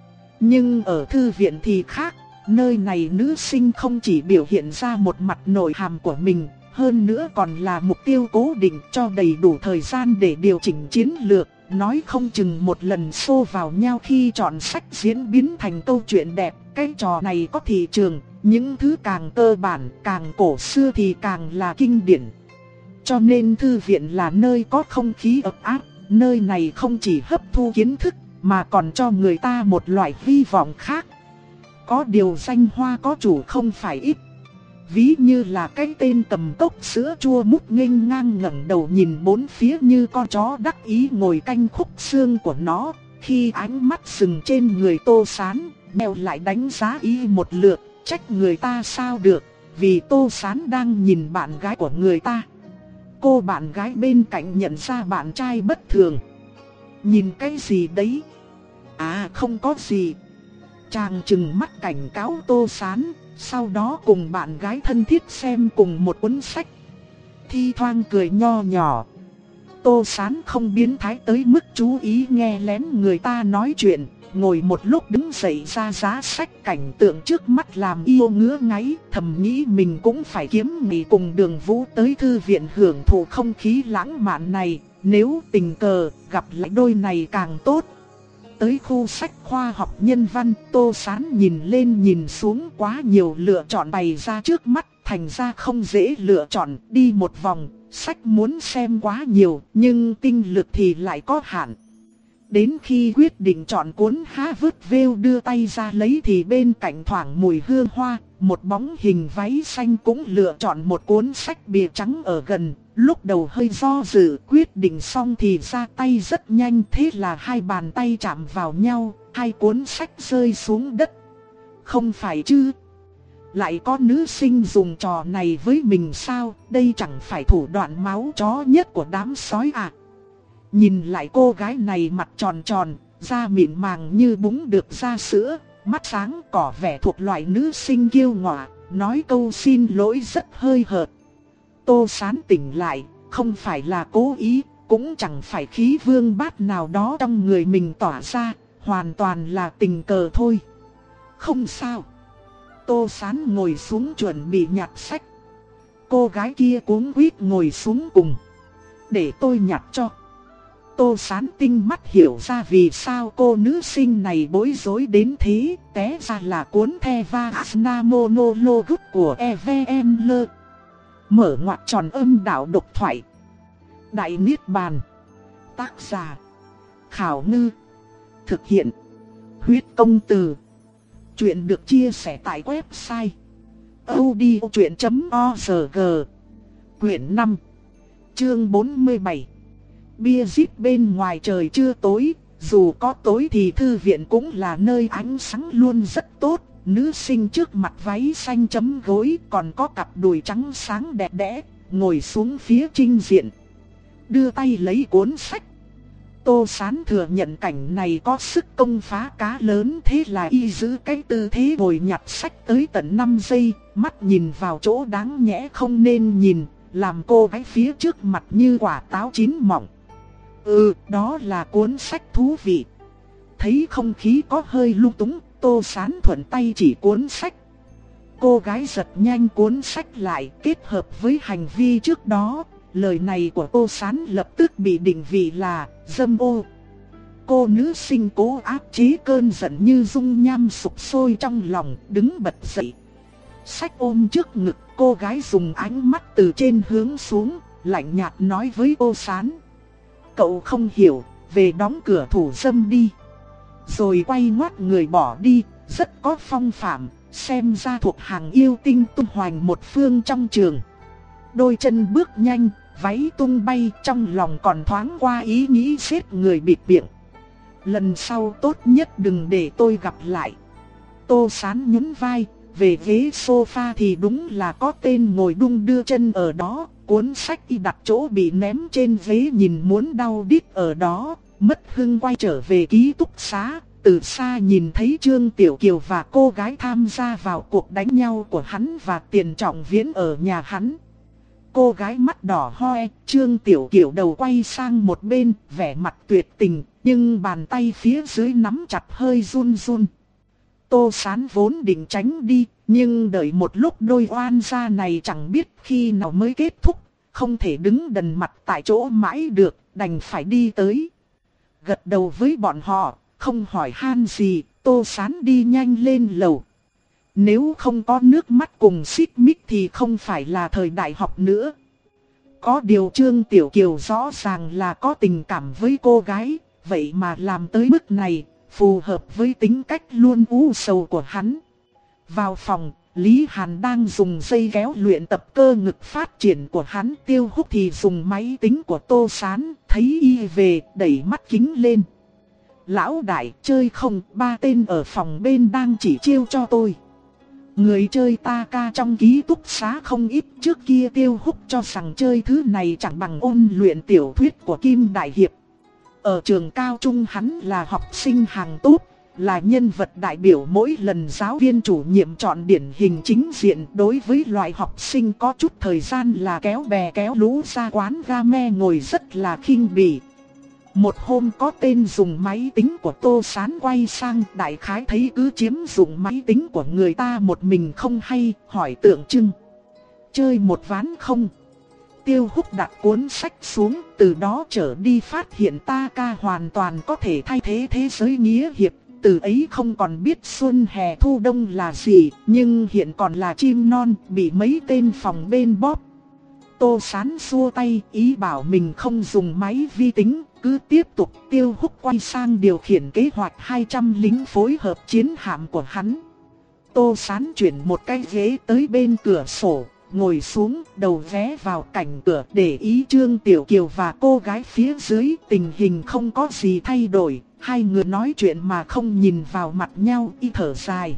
Nhưng ở thư viện thì khác, nơi này nữ sinh không chỉ biểu hiện ra một mặt nội hàm của mình, hơn nữa còn là mục tiêu cố định, cho đầy đủ thời gian để điều chỉnh chiến lược. Nói không chừng một lần xô vào nhau khi chọn sách diễn biến thành câu chuyện đẹp. Cái trò này có thị trường, những thứ càng cơ bản, càng cổ xưa thì càng là kinh điển. Cho nên thư viện là nơi có không khí ấm áp, nơi này không chỉ hấp thu kiến thức, mà còn cho người ta một loại hy vọng khác. Có điều danh hoa có chủ không phải ít. Ví như là cái tên cầm cốc sữa chua mút nghênh ngang ngẩng đầu nhìn bốn phía như con chó đắc ý ngồi canh khúc xương của nó. Khi ánh mắt dừng trên người Tô Sán, mèo lại đánh giá y một lượt, trách người ta sao được, vì Tô Sán đang nhìn bạn gái của người ta. Cô bạn gái bên cạnh nhận ra bạn trai bất thường. Nhìn cái gì đấy? À không có gì. Chàng trừng mắt cảnh cáo Tô Sán, sau đó cùng bạn gái thân thiết xem cùng một cuốn sách. Thi thoảng cười nho nhỏ. Tô Sán không biến thái tới mức chú ý nghe lén người ta nói chuyện, ngồi một lúc đứng dậy ra giá sách. Cảnh tượng trước mắt làm yêu ngứa ngáy, thầm nghĩ mình cũng phải kiếm nghỉ cùng Đường Vũ tới thư viện hưởng thụ không khí lãng mạn này. Nếu tình cờ gặp lại đôi này càng tốt. Tới khu sách khoa học nhân văn, Tô Sán nhìn lên nhìn xuống, quá nhiều lựa chọn bày ra trước mắt, thành ra không dễ lựa chọn. Đi một vòng, sách muốn xem quá nhiều, nhưng tinh lực thì lại có hạn. Đến khi quyết định chọn cuốn Harvard đưa tay ra lấy thì bên cạnh thoảng mùi hương hoa, một bóng hình váy xanh cũng lựa chọn một cuốn sách bìa trắng ở gần. Lúc đầu hơi do dự, quyết định xong thì ra tay rất nhanh, thế là hai bàn tay chạm vào nhau, hai cuốn sách rơi xuống đất. Không phải chứ? Lại có nữ sinh dùng trò này với mình sao? Đây chẳng phải thủ đoạn máu chó nhất của đám sói à? Nhìn lại cô gái này mặt tròn tròn, da mịn màng như búng được ra sữa, mắt sáng tỏ vẻ thuộc loại nữ sinh kiêu ngạo, nói câu xin lỗi rất hơi hợt. Tô Sán tỉnh lại, không phải là cố ý, cũng chẳng phải khí vương bát nào đó trong người mình tỏa ra, hoàn toàn là tình cờ thôi. Không sao. Tô Sán ngồi xuống chuẩn bị nhặt sách. Cô gái kia cuống quýt ngồi xuống cùng. Để tôi nhặt cho. Tô Sán tinh mắt hiểu ra vì sao cô nữ sinh này bối rối đến thế, té ra là cuốn Theva Asna Monologue của e vê em lờ. Mở ngoặc tròn âm đạo độc thoại. Đại Niết Bàn. Tác giả Khảo Ngư. Thực hiện Huyết Công Từ. Chuyện được chia sẻ tại website audiochuyện chấm org. Quyển năm, chương bốn mươi bảy. Bia rít bên ngoài trời chưa tối, dù có tối thì thư viện cũng là nơi ánh sáng luôn rất tốt. Nữ sinh trước mặt váy xanh chấm gối, còn có cặp đùi trắng sáng đẹp đẽ, ngồi xuống phía chính diện, đưa tay lấy cuốn sách. Tô Sán thừa nhận cảnh này có sức công phá cá lớn, thế là y giữ cái tư thế ngồi nhặt sách tới tận năm giây, mắt nhìn vào chỗ đáng nhẽ không nên nhìn, làm cô gái phía trước mặt như quả táo chín mọng. Ừ, đó là cuốn sách thú vị. Thấy không khí có hơi lung túng, Tô Sán thuận tay chỉ cuốn sách. Cô gái giật nhanh cuốn sách lại, kết hợp với hành vi trước đó, lời này của Tô Sán lập tức bị định vị là dâm ô. Cô nữ sinh cố áp chế cơn giận như dung nham sục sôi trong lòng, đứng bật dậy. Sách ôm trước ngực, cô gái dùng ánh mắt từ trên hướng xuống, lạnh nhạt nói với Tô Sán. Cậu không hiểu, về đóng cửa thủ dâm đi. Rồi quay ngoắt người bỏ đi, rất có phong phạm, xem ra thuộc hàng yêu tinh tung hoành một phương trong trường. Đôi chân bước nhanh, váy tung bay, trong lòng còn thoáng qua ý nghĩ xếp người bịt miệng. Lần sau tốt nhất đừng để tôi gặp lại. Tô Sán nhún vai, về ghế sofa thì đúng là có tên ngồi đung đưa chân ở đó. Cuốn sách y đặt chỗ bị ném trên ghế nhìn muốn đau đít ở đó. Mất hưng quay trở về ký túc xá, từ xa nhìn thấy Trương Tiểu Kiều và cô gái tham gia vào cuộc đánh nhau của hắn và Tiền Trọng Viễn ở nhà hắn. Cô gái mắt đỏ hoe, Trương Tiểu Kiều đầu quay sang một bên, vẻ mặt tuyệt tình, nhưng bàn tay phía dưới nắm chặt hơi run run. Tô Sán vốn định tránh đi, nhưng đợi một lúc đôi oan gia này chẳng biết khi nào mới kết thúc, không thể đứng đần mặt tại chỗ mãi được, đành phải đi tới. Gật đầu với bọn họ, không hỏi han gì, Tô Sán đi nhanh lên lầu. Nếu không có nước mắt cùng xích mích thì không phải là thời đại học nữa. Có điều Trương Tiểu Kiều rõ ràng là có tình cảm với cô gái, vậy mà làm tới mức này, phù hợp với tính cách luôn u sầu của hắn. Vào phòng, Lý Hàn đang dùng dây kéo luyện tập cơ ngực phát triển của hắn, Tiêu Húc thì dùng máy tính của Tô Sán, thấy y về, đẩy mắt kính lên. Lão đại, chơi không, ba tên ở phòng bên đang chỉ chiêu cho tôi. Người chơi ta ca trong ký túc xá không ít, trước kia Tiêu Húc cho rằng chơi thứ này chẳng bằng ôn luyện tiểu thuyết của Kim Đại Hiệp. Ở trường cao trung hắn là học sinh hàng tốt, là nhân vật đại biểu mỗi lần giáo viên chủ nhiệm chọn điển hình chính diện. Đối với loại học sinh có chút thời gian là kéo bè kéo lũ ra quán game ngồi rất là khinh bỉ. Một hôm có tên dùng máy tính của Tô Sán quay sang, đại khái thấy cứ chiếm dụng máy tính của người ta một mình không hay, hỏi tượng trưng: chơi một ván không? Tiêu Húc đặt cuốn sách xuống, từ đó trở đi phát hiện ta ca hoàn toàn có thể thay thế thế giới nghĩa hiệp. Từ ấy không còn biết xuân hè thu đông là gì, nhưng hiện còn là chim non, bị mấy tên phòng bên bóp. Tô Sán xua tay, ý bảo mình không dùng máy vi tính, cứ tiếp tục. Tiêu Húc quay sang điều khiển kế hoạch hai trăm lính phối hợp chiến hạm của hắn. Tô Sán chuyển một cái ghế tới bên cửa sổ, ngồi xuống, đầu ghé vào cạnh cửa, để ý Trương Tiểu Kiều và cô gái phía dưới. Tình hình không có gì thay đổi, hai người nói chuyện mà không nhìn vào mặt nhau, y thở dài.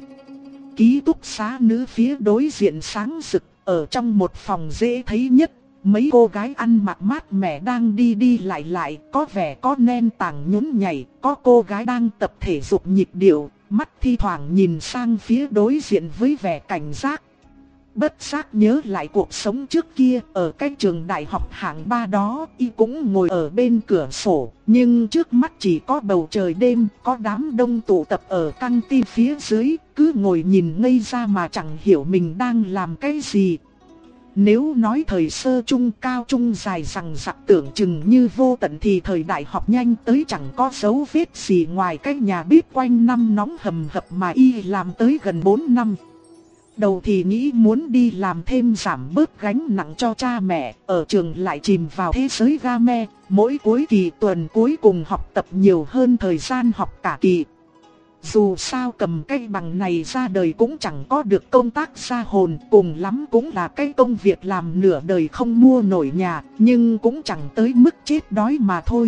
Ký túc xá nữ phía đối diện sáng rực, ở trong một phòng dễ thấy nhất. Mấy cô gái ăn mặc mát mẻ đang đi đi lại lại, có vẻ có nen tàng nhún nhảy, có cô gái đang tập thể dục nhịp điệu, mắt thi thoảng nhìn sang phía đối diện với vẻ cảnh giác. Bất giác nhớ lại cuộc sống trước kia, ở cái trường đại học hạng ba đó, y cũng ngồi ở bên cửa sổ, nhưng trước mắt chỉ có bầu trời đêm, có đám đông tụ tập ở căng tin phía dưới, cứ ngồi nhìn ngây ra mà chẳng hiểu mình đang làm cái gì. Nếu nói thời sơ trung cao trung dài rằng dặc tưởng chừng như vô tận thì thời đại học nhanh tới chẳng có dấu vết gì ngoài cái nhà bếp quanh năm nóng hầm hập mà y làm tới gần bốn năm. Đầu thì nghĩ muốn đi làm thêm giảm bớt gánh nặng cho cha mẹ, ở trường lại chìm vào thế giới game, mỗi cuối kỳ tuần cuối cùng học tập nhiều hơn thời gian học cả kỳ. Dù sao cầm cái bằng này ra đời cũng chẳng có được công tác ra hồn, cùng lắm cũng là cái công việc làm nửa đời không mua nổi nhà, nhưng cũng chẳng tới mức chết đói mà thôi.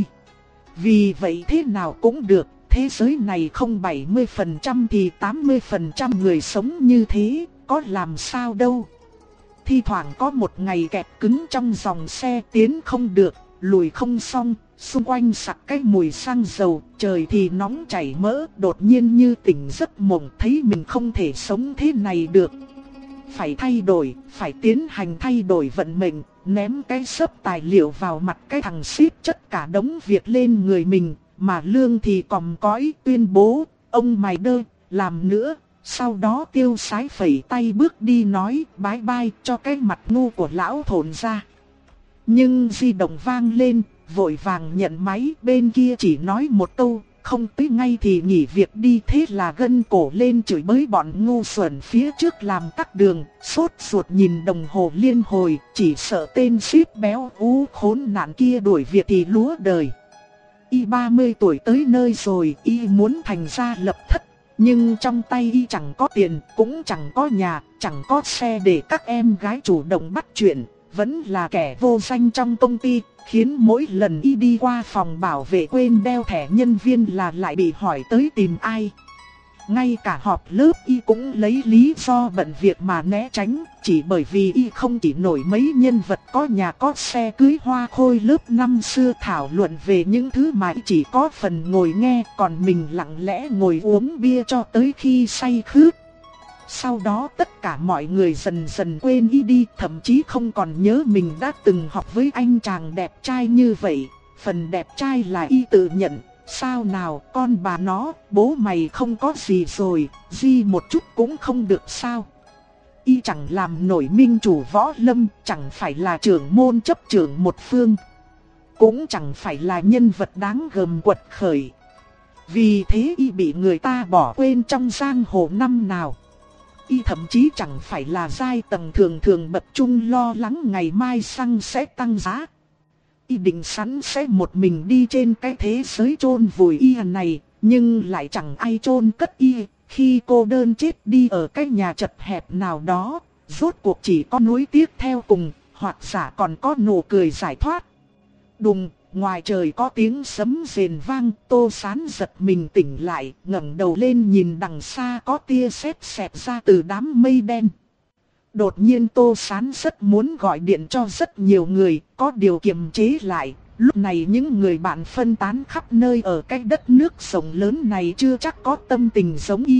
Vì vậy thế nào cũng được, thế giới này không bảy mươi phần trăm thì tám mươi phần trăm người sống như thế, có làm sao đâu. Thi thoảng có một ngày kẹt cứng trong dòng xe, tiến không được, lùi không xong, xung quanh sặc cái mùi xăng dầu, trời thì nóng chảy mỡ, đột nhiên như tỉnh giấc mộng, thấy mình không thể sống thế này được. Phải thay đổi, phải tiến hành thay đổi vận mệnh, ném cái xấp tài liệu vào mặt cái thằng ship chất cả đống việc lên người mình, mà lương thì còm cõi, tuyên bố, ông mày đơ, làm nữa. Sau đó Tiêu Sái phẩy tay bước đi nói bye bye cho cái mặt ngu của lão thổn ra. Nhưng di động vang lên, vội vàng nhận máy, bên kia chỉ nói một câu, không tới ngay thì nghỉ việc đi. Thế là gân cổ lên chửi bới bọn ngu xuẩn phía trước làm tắc đường, sốt ruột nhìn đồng hồ liên hồi, chỉ sợ tên ship béo ú khốn nạn kia đuổi việc thì lúa đời. Y ba mươi tuổi tới nơi rồi, y muốn thành gia lập thất. Nhưng trong tay y chẳng có tiền, cũng chẳng có nhà, chẳng có xe để các em gái chủ động bắt chuyện, vẫn là kẻ vô danh trong công ty, khiến mỗi lần y đi qua phòng bảo vệ quên đeo thẻ nhân viên là lại bị hỏi tới tìm ai. ngay cả họp lớp y cũng lấy lý do bận việc mà né tránh, chỉ bởi vì y không chỉ nổi mấy nhân vật có nhà có xe cưới hoa khôi lớp năm xưa thảo luận về những thứ mà y chỉ có phần ngồi nghe, còn mình lặng lẽ ngồi uống bia cho tới khi say khướt. Sau đó tất cả mọi người dần dần quên y đi, thậm chí không còn nhớ mình đã từng học với anh chàng đẹp trai như vậy. Phần đẹp trai là y tự nhận. Sao nào con bà nó, bố mày không có gì rồi, di một chút cũng không được sao? Y chẳng làm nổi minh chủ võ lâm, chẳng phải là trưởng môn chấp trưởng một phương, cũng chẳng phải là nhân vật đáng gờm quật khởi. Vì thế y bị người ta bỏ quên trong giang hồ năm nào. Y thậm chí chẳng phải là giai tầng thường thường bậc trung lo lắng ngày mai xăng sẽ tăng giá. Y định sẵn sẽ một mình đi trên cái thế giới chôn vùi y này, nhưng lại chẳng ai chôn cất y. Khi cô đơn chết đi ở cái nhà chật hẹp nào đó, rốt cuộc chỉ có nuối tiếc theo cùng, hoặc giả còn có nụ cười giải thoát. Đùng, ngoài trời có tiếng sấm rền vang, Tô Sán giật mình tỉnh lại, ngẩng đầu lên nhìn đằng xa có tia sét xẹt ra từ đám mây đen. Đột nhiên Tô Sán rất muốn gọi điện cho rất nhiều người, có điều kiềm chế lại. Lúc này những người bạn phân tán khắp nơi ở cái đất nước rộng lớn này chưa chắc có tâm tình giống y.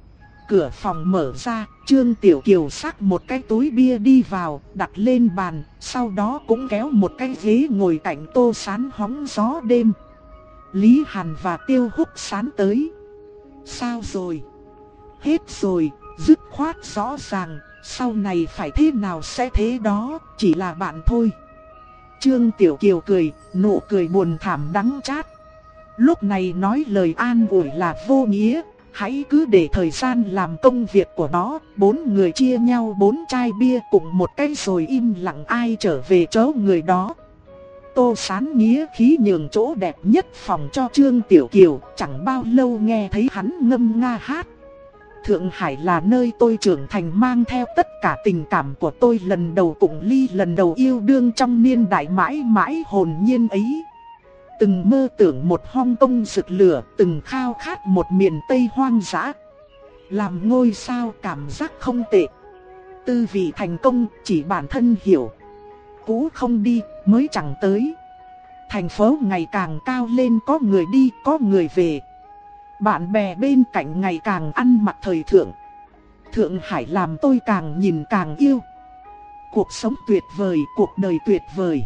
Cửa phòng mở ra, Trương Tiểu Kiều xách một cái túi bia đi vào, đặt lên bàn, sau đó cũng kéo một cái ghế ngồi cạnh Tô Sán hóng gió đêm. Lý Hàn và Tiêu Húc Sán tới. Sao rồi? Hết rồi, dứt khoát rõ ràng, sau này phải thế nào sẽ thế đó, chỉ là bạn thôi. Trương Tiểu Kiều cười, nụ cười buồn thảm đắng chát. Lúc này nói lời an ủi là vô nghĩa, hãy cứ để thời gian làm công việc của nó. Bốn người chia nhau bốn chai bia cùng một cái rồi im lặng ai trở về chỗ người đó. Tô Sán nghĩa khí nhường chỗ đẹp nhất phòng cho Trương Tiểu Kiều, chẳng bao lâu nghe thấy hắn ngâm nga hát. Thượng Hải là nơi tôi trưởng thành, mang theo tất cả tình cảm của tôi, lần đầu cùng ly, lần đầu yêu đương trong niên đại mãi mãi hồn nhiên ấy. Từng mơ tưởng một Hong Kong rực lửa, từng khao khát một miền Tây hoang dã. Làm ngôi sao cảm giác không tệ. Tư vị thành công chỉ bản thân hiểu. Cũ không đi mới chẳng tới. Thành phố ngày càng cao lên, có người đi có người về. Bạn bè bên cạnh ngày càng ăn mặc thời thượng. Thượng Hải làm tôi càng nhìn càng yêu. Cuộc sống tuyệt vời, cuộc đời tuyệt vời.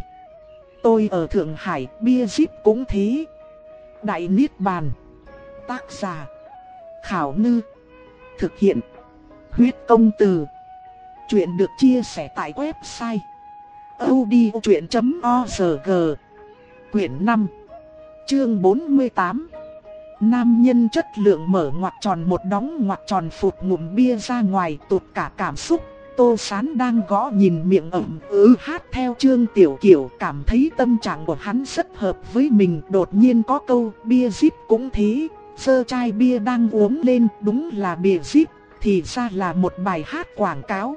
Tôi ở Thượng Hải, bia zip cũng thế. Đại Niết Bàn. Tác giả Khảo Ngư. Thực hiện Huyết Công Từ. Chuyện được chia sẻ tại website audiochuyện chấm org. Quyển năm, chương bốn mươi tám. Nam nhân chất lượng mở ngoặc tròn một đóng ngoặc tròn, phụt ngụm bia ra ngoài, tụt cả cảm xúc. Tô Sán đang gõ nhìn miệng ẩm ứ hát theo Trương Tiểu Kiều, cảm thấy tâm trạng của hắn rất hợp với mình. Đột nhiên có câu bia zip cũng thế, giơ chai bia đang uống lên, đúng là bia zip, thì ra là một bài hát quảng cáo.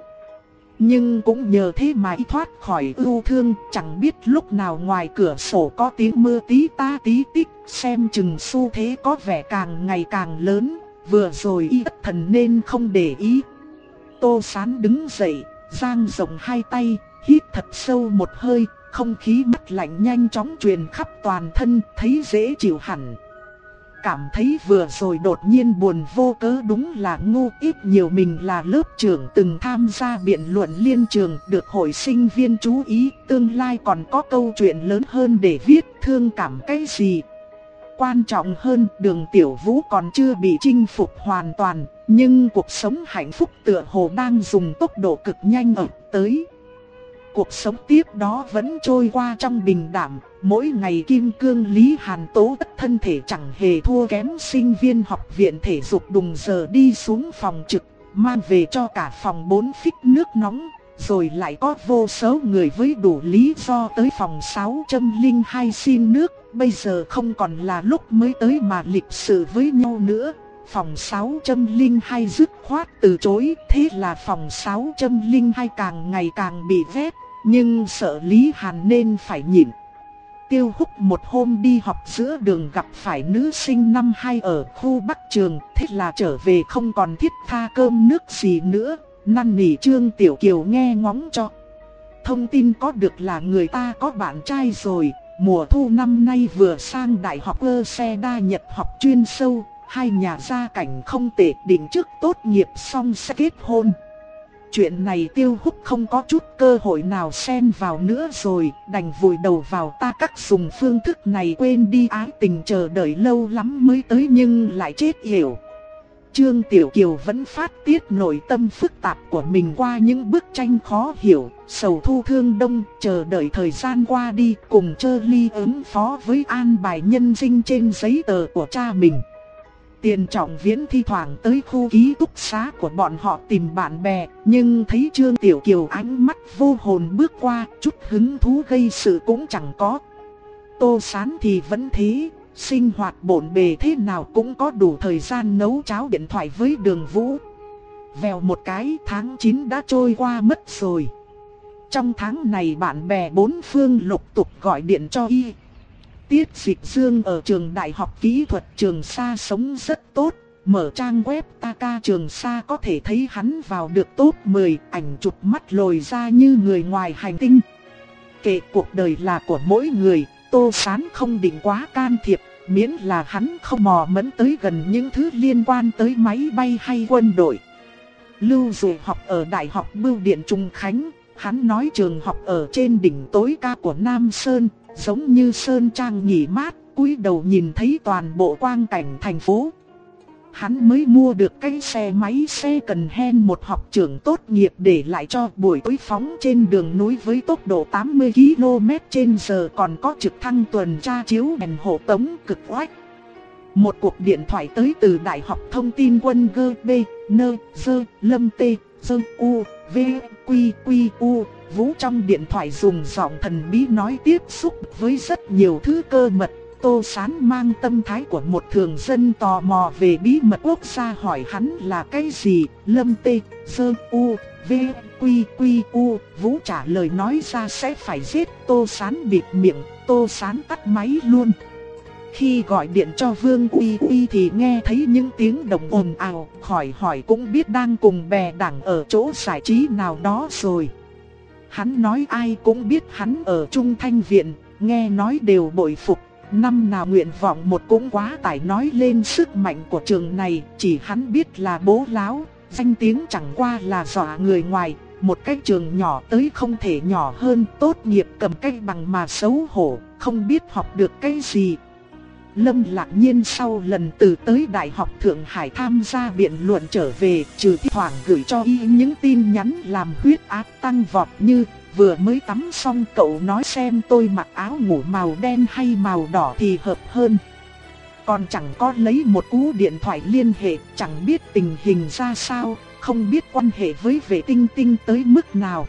Nhưng cũng nhờ thế mà y thoát khỏi ưu thương, chẳng biết lúc nào ngoài cửa sổ có tiếng mưa tí ta tí tích, xem chừng xu thế có vẻ càng ngày càng lớn, vừa rồi y thất thần nên không để ý. Tô Sán đứng dậy, dang rộng hai tay, hít thật sâu một hơi, không khí mát lạnh nhanh chóng truyền khắp toàn thân, thấy dễ chịu hẳn. Cảm thấy vừa rồi đột nhiên buồn vô cớ, đúng là ngu. Ít nhiều mình là lớp trưởng từng tham gia biện luận liên trường, được hội sinh viên chú ý, tương lai còn có câu chuyện lớn hơn để viết, thương cảm cái gì. Quan trọng hơn, Đường Tiểu Vũ còn chưa bị chinh phục hoàn toàn, nhưng cuộc sống hạnh phúc tựa hồ đang dùng tốc độ cực nhanh ập tới. Cuộc sống tiếp đó vẫn trôi qua trong bình đảm, mỗi ngày kim cương Lý Hàn tố tất thân thể chẳng hề thua kém sinh viên học viện thể dục, đùng giờ đi xuống phòng trực, mang về cho cả phòng bốn phích nước nóng, rồi lại có vô số người với đủ lý do tới phòng sáu không hai xin nước. Bây giờ không còn là lúc mới tới mà lịch sự với nhau nữa. Phòng sáu không hai dứt khoát từ chối, thế là phòng sáu không hai càng ngày càng bị vét, nhưng sợ Lý Hàn nên phải nhịn. Tiêu Húc một hôm đi học giữa đường gặp phải nữ sinh năm hai ở khu Bắc Trường, thế là trở về không còn thiết tha cơm nước gì nữa, năn nỉ Trương Tiểu Kiều nghe ngóng cho. Thông tin có được là người ta có bạn trai rồi, mùa thu năm nay vừa sang đại học ơ xe đa Nhật học chuyên sâu, hai nhà gia cảnh không tệ, định trước tốt nghiệp xong sẽ kết hôn. Chuyện này Tiêu Húc không có chút cơ hội nào xen vào nữa rồi, đành vùi đầu vào ta các dùng phương thức này quên đi ái tình, chờ đợi lâu lắm mới tới nhưng lại chết yểu. Trương Tiểu Kiều vẫn phát tiết nội tâm phức tạp của mình qua những bức tranh khó hiểu, sầu thu thương đông, chờ đợi thời gian qua đi, cùng Chơ Ly ứng phó với an bài nhân sinh trên giấy tờ của cha mình. Tiền Trọng Viễn thi thoảng tới khu ký túc xá của bọn họ tìm bạn bè, nhưng thấy Trương Tiểu Kiều ánh mắt vô hồn bước qua, chút hứng thú gây sự cũng chẳng có. Tô Sán thì vẫn thế, sinh hoạt bộn bề thế nào cũng có đủ thời gian nấu cháo điện thoại với Đường Vũ. Vèo một cái, tháng chín đã trôi qua mất rồi. Trong tháng này bạn bè bốn phương lục tục gọi điện cho y. Tiết Dịch Dương ở trường Đại học Kỹ thuật Trường Sa sống rất tốt, mở trang web Taka Trường Sa có thể thấy hắn vào được top mười, ảnh chụp mắt lồi ra như người ngoài hành tinh. Kệ cuộc đời là của mỗi người, Tô Sán không định quá can thiệp, miễn là hắn không mò mẫn tới gần những thứ liên quan tới máy bay hay quân đội. Lưu Dụ học ở Đại học Bưu điện Trung Khánh, hắn nói trường học ở trên đỉnh tối cao của Nam Sơn, giống như sơn trang nghỉ mát, cúi đầu nhìn thấy toàn bộ quang cảnh thành phố. Hắn mới mua được cái xe máy xe cần hen một học trưởng tốt nghiệp để lại cho buổi tối phóng trên đường núi với tốc độ tám mươi ki lô mét trên giờ, còn có trực thăng tuần tra chiếu đèn hộ tống cực oách. Một cuộc điện thoại tới từ Đại học Thông tin Quân Gơ B, Nơ, Dơ, Lâm Tê, Dơ, U, V, Quy, Quy, U. Vũ trong điện thoại dùng giọng thần bí nói tiếp xúc với rất nhiều thứ cơ mật. Tô Sán mang tâm thái của một thường dân tò mò về bí mật quốc gia hỏi hắn là cái gì. Lâm Tê, Dơ, U, V, Quy, Quy, U. Vũ trả lời nói ra sẽ phải giết. Tô Sán bịt miệng, Tô Sán tắt máy luôn. Khi gọi điện cho Vương Uy Uy thì nghe thấy những tiếng động ồn ào, khỏi hỏi cũng biết đang cùng bè đảng ở chỗ giải trí nào đó rồi. Hắn nói ai cũng biết hắn ở Trung Thanh Viện, nghe nói đều bội phục. Năm nào nguyện vọng một cũng quá tải, nói lên sức mạnh của trường này, chỉ hắn biết là bố láo, danh tiếng chẳng qua là dọa người ngoài. Một cái trường nhỏ tới không thể nhỏ hơn, tốt nghiệp cầm cái bằng mà xấu hổ, không biết học được cái gì. Lâm Lạc Nhiên sau lần từ tới Đại học Thượng Hải tham gia biện luận trở về, trừ thi thoảng gửi cho y những tin nhắn làm huyết áp tăng vọt như vừa mới tắm xong cậu nói xem tôi mặc áo ngủ màu đen hay màu đỏ thì hợp hơn. Còn chẳng có lấy một cú điện thoại liên hệ, chẳng biết tình hình ra sao, không biết quan hệ với vệ tinh tinh tới mức nào.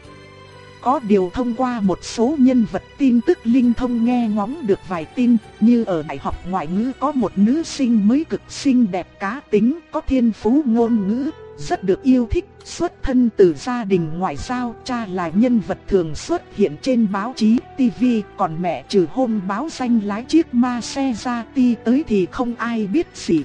Có điều thông qua một số nhân vật tin tức linh thông nghe ngóng được vài tin, như ở Đại học Ngoại ngữ có một nữ sinh mới cực xinh đẹp cá tính, có thiên phú ngôn ngữ, rất được yêu thích, xuất thân từ gia đình ngoại giao, cha là nhân vật thường xuất hiện trên báo chí, tivi, còn mẹ trừ hôm báo danh lái chiếc Maserati tới thì không ai biết gì.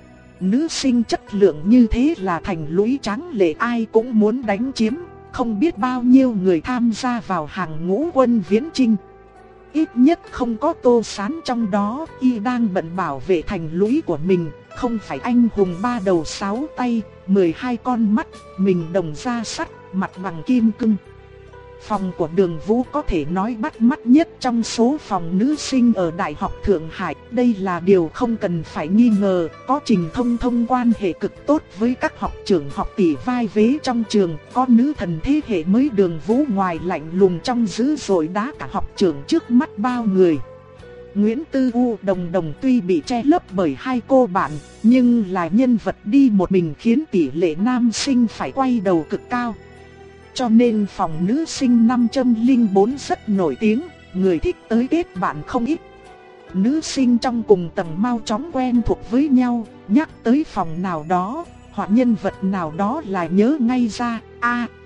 Nữ sinh chất lượng như thế là thành lũy tráng lệ ai cũng muốn đánh chiếm. Không biết bao nhiêu người tham gia vào hàng ngũ quân viễn chinh. Ít nhất không có Tô Sán trong đó, y đang bận bảo vệ thành lũy của mình, không phải anh hùng ba đầu sáu tay, mười hai con mắt, mình đồng da sắt, mặt bằng kim cương. Phòng của Đường Vũ có thể nói bắt mắt nhất trong số phòng nữ sinh ở Đại học Thượng Hải. Đây là điều không cần phải nghi ngờ, có Trình Thông Thông quan hệ cực tốt với các học trưởng học tỷ vai vế trong trường. Có nữ thần thế hệ mới Đường Vũ ngoài lạnh lùng trong dữ dội đá cả học trưởng trước mắt bao người. Nguyễn Tư U Đồng Đồng tuy bị che lấp bởi hai cô bạn, nhưng là nhân vật đi một mình khiến tỷ lệ nam sinh phải quay đầu cực cao. Cho nên phòng nữ sinh năm không bốn rất nổi tiếng, người thích tới kết bạn không ít. Nữ sinh trong cùng tầng mau chóng quen thuộc với nhau, nhắc tới phòng nào đó, hoặc nhân vật nào đó là nhớ ngay ra. A,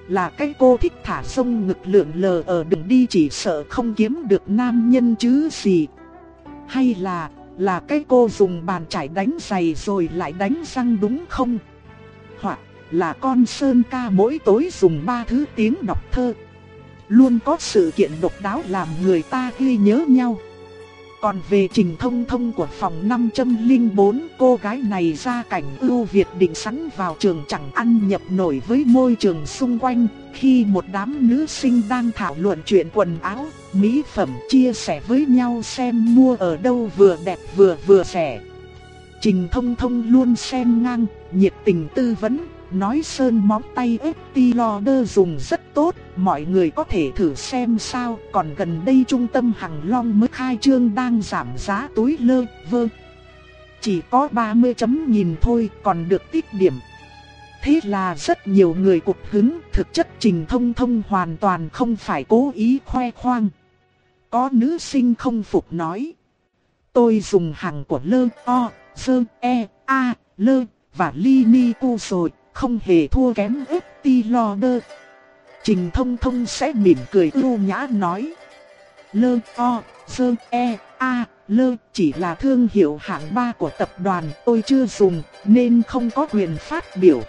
là cái cô thích thả sông ngực lượn lờ ở đường đi chỉ sợ không kiếm được nam nhân chứ gì. Hay là, là cái cô dùng bàn chải đánh giày rồi lại đánh răng đúng không? Hoặc là con Sơn ca mỗi tối dùng ba thứ tiếng đọc thơ. Luôn có sự kiện độc đáo làm người ta ghi nhớ nhau. Còn về Trình Thông Thông của phòng năm không bốn, cô gái này gia cảnh ưu việt định sẵn vào trường chẳng ăn nhập nổi với môi trường xung quanh. Khi một đám nữ sinh đang thảo luận chuyện quần áo, mỹ phẩm chia sẻ với nhau xem mua ở đâu vừa đẹp vừa vừa rẻ, Trình Thông Thông luôn xen ngang, nhiệt tình tư vấn, nói sơn móng tay Estée Lauder dùng rất tốt, mọi người có thể thử xem sao. Còn gần đây trung tâm Hằng Long mới khai trương đang giảm giá túi lơ vơ, chỉ có ba mươi chấm nghìn thôi, còn được tích điểm. Thế là rất nhiều người cụt hứng, thực chất Trình Thông Thông hoàn toàn không phải cố ý khoe khoang. Có nữ sinh không phục nói: tôi dùng hàng của Lơ, O, Sơ, E, A, Lơ và Linico rồi, không hề thua kém Estée Lauder. Trình Thông Thông sẽ mỉm cười ưu nhã nói: Lơ, O, Sơ, E, A, Lơ chỉ là thương hiệu hạng ba của tập đoàn, tôi chưa dùng nên không có quyền phát biểu.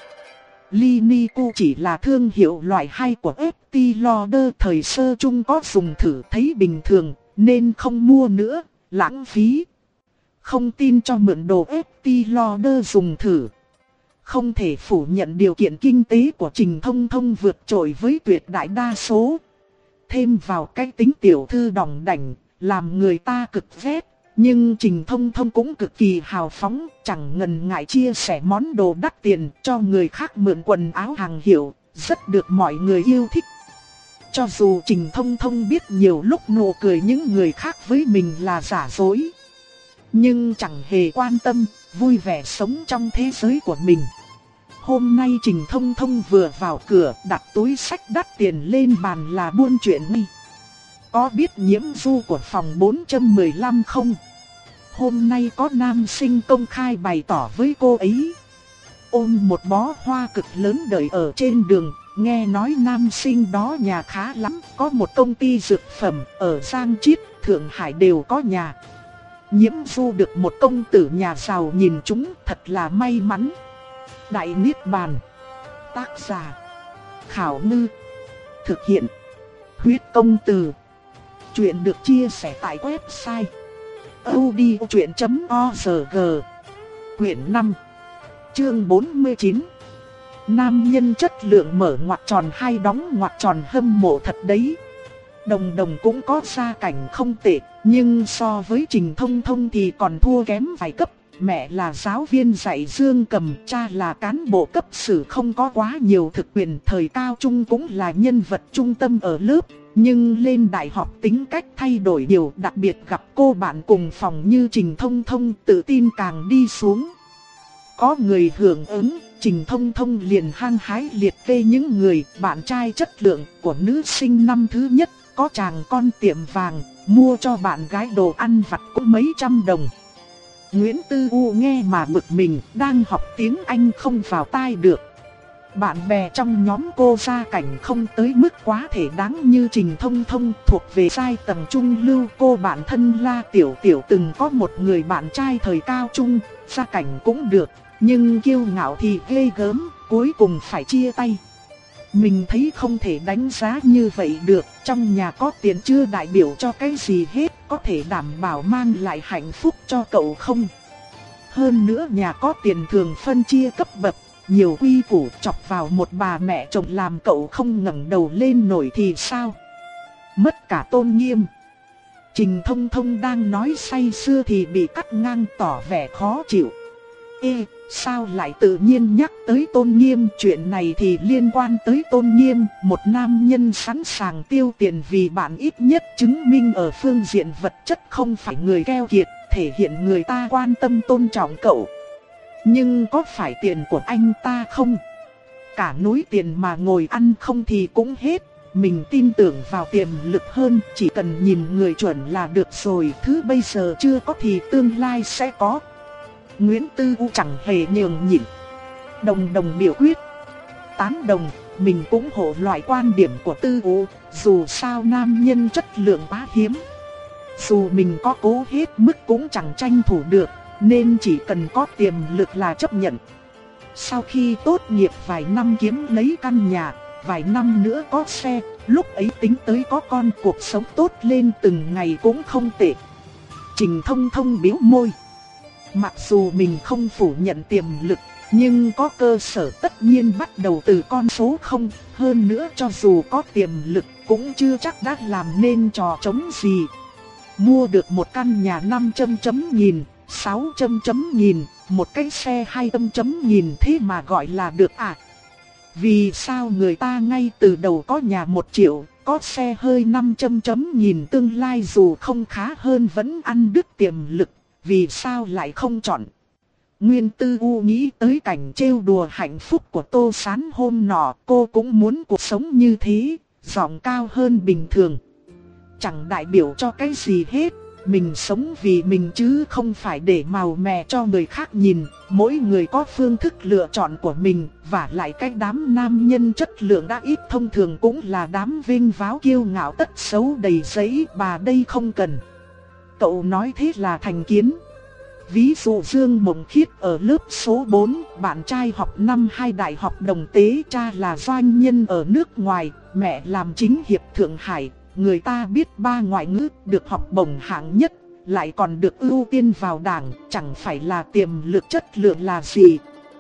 Linico chỉ là thương hiệu loại hai của Estée Lauder, thời sơ chung có dùng thử thấy bình thường nên không mua nữa, lãng phí. Không tin cho mượn đồ Estée Lauder dùng thử. Không thể phủ nhận điều kiện kinh tế của Trình Thông Thông vượt trội với tuyệt đại đa số. Thêm vào cái tính tiểu thư đỏng đảnh, làm người ta cực ghét. Nhưng Trình Thông Thông cũng cực kỳ hào phóng, chẳng ngần ngại chia sẻ món đồ đắt tiền cho người khác mượn quần áo hàng hiệu, rất được mọi người yêu thích. Cho dù Trình Thông Thông biết nhiều lúc nụ cười những người khác với mình là giả dối, nhưng chẳng hề quan tâm, vui vẻ sống trong thế giới của mình. Hôm nay Trình Thông Thông vừa vào cửa đặt túi sách đắt tiền lên bàn là buôn chuyện mi. Có biết Nhiễm Du của phòng bốn một lăm không? Hôm nay có nam sinh công khai bày tỏ với cô ấy. Ôm một bó hoa cực lớn đợi ở trên đường, nghe nói nam sinh đó nhà khá lắm, có một công ty dược phẩm ở Giang Chiết, Thượng Hải đều có nhà. Nhiễm Du được một công tử nhà giàu nhìn chúng, thật là may mắn. Đại Niết Bàn. Tác giả: Khảo Ngư. Thực hiện: Huyết Công Từ. Chuyện được chia sẻ tại website audiochuyện chấm org. Quyển năm, chương bốn mươi chín. Nam nhân chất lượng mở ngoặc tròn hay đóng ngoặc tròn hâm mộ thật đấy. Đồng Đồng cũng có gia cảnh không tệ, nhưng so với Trình Thông Thông thì còn thua kém vài cấp. Mẹ là giáo viên dạy dương cầm, cha là cán bộ cấp sử không có quá nhiều thực quyền, thời cao trung cũng là nhân vật trung tâm ở lớp. Nhưng lên đại học tính cách thay đổi nhiều, đặc biệt gặp cô bạn cùng phòng như Trình Thông Thông, tự tin càng đi xuống. Có người hưởng ứng, Trình Thông Thông liền hăng hái liệt kê những người bạn trai chất lượng của nữ sinh năm thứ nhất. Có chàng con tiệm vàng, mua cho bạn gái đồ ăn vặt cũng mấy trăm đồng. Nguyễn Tư U nghe mà bực mình, đang học tiếng Anh không vào tai được. Bạn bè trong nhóm cô gia cảnh không tới mức quá thể đáng như Trình Thông Thông, thuộc về giai tầng trung lưu. Cô bạn thân La Tiểu Tiểu từng có một người bạn trai thời cao trung, gia cảnh cũng được, nhưng kiêu ngạo thì ghê gớm, cuối cùng phải chia tay. Mình thấy không thể đánh giá như vậy được, trong nhà có tiền chưa đại biểu cho cái gì hết, có thể đảm bảo mang lại hạnh phúc cho cậu không? Hơn nữa nhà có tiền thường phân chia cấp bậc, nhiều quy củ, chọc vào một bà mẹ chồng làm cậu không ngẩng đầu lên nổi thì sao? Mất cả tôn nghiêm. Trình Thông Thông đang nói say sưa thì bị cắt ngang, tỏ vẻ khó chịu. Ê, sao lại tự nhiên nhắc tới tôn nghiêm? Chuyện này thì liên quan tới tôn nghiêm. Một nam nhân sẵn sàng tiêu tiền vì bạn ít nhất chứng minh ở phương diện vật chất không phải người keo kiệt, thể hiện người ta quan tâm tôn trọng cậu. Nhưng có phải tiền của anh ta không? Cả núi tiền mà ngồi ăn không thì cũng hết. Mình tin tưởng vào tiềm lực hơn, chỉ cần nhìn người chuẩn là được rồi. Thứ bây giờ chưa có thì tương lai sẽ có. Nguyễn Tư U chẳng hề nhường nhịn. Đồng Đồng biểu quyết. tán đồng, mình cũng hộ loại quan điểm của Tư U, dù sao nam nhân chất lượng quá hiếm. Dù mình có cố hết mức cũng chẳng tranh thủ được, nên chỉ cần có tiềm lực là chấp nhận. Sau khi tốt nghiệp vài năm kiếm lấy căn nhà, vài năm nữa có xe, lúc ấy tính tới có con, cuộc sống tốt lên từng ngày cũng không tệ. Trình Thông Thông bĩu môi. Mặc dù mình không phủ nhận tiềm lực, nhưng có cơ sở tất nhiên bắt đầu từ con số không. Hơn nữa cho dù có tiềm lực cũng chưa chắc đã làm nên trò trống gì. Mua được một căn nhà năm trăm chấm nghìn, sáu trăm chấm nghìn, một cái xe hai trăm chấm nghìn thế mà gọi là được à? Vì sao người ta ngay từ đầu có nhà một triệu, có xe hơi năm trăm chấm nghìn, tương lai dù không khá hơn vẫn ăn đứt tiềm lực, vì sao lại không chọn? Nguyên Tư U nghĩ tới cảnh trêu đùa hạnh phúc của Tô Sán hôm nọ, cô cũng muốn cuộc sống như thế, giọng cao hơn bình thường. Chẳng đại biểu cho cái gì hết, mình sống vì mình chứ không phải để màu mè cho người khác nhìn. Mỗi người có phương thức lựa chọn của mình, và lại cái đám nam nhân chất lượng đã ít thông thường cũng là đám vinh váo kiêu ngạo tất xấu đầy giấy, bà đây không cần. Cậu nói thế là thành kiến. Ví dụ Dương Mộng Khiết ở lớp số bốn, bạn trai học năm hai đại học Đồng Tế, cha là doanh nhân ở nước ngoài, mẹ làm chính hiệp Thượng Hải. Người ta biết ba ngoại ngữ, được học bổng hạng nhất, lại còn được ưu tiên vào đảng, chẳng phải là tiềm lực chất lượng là gì.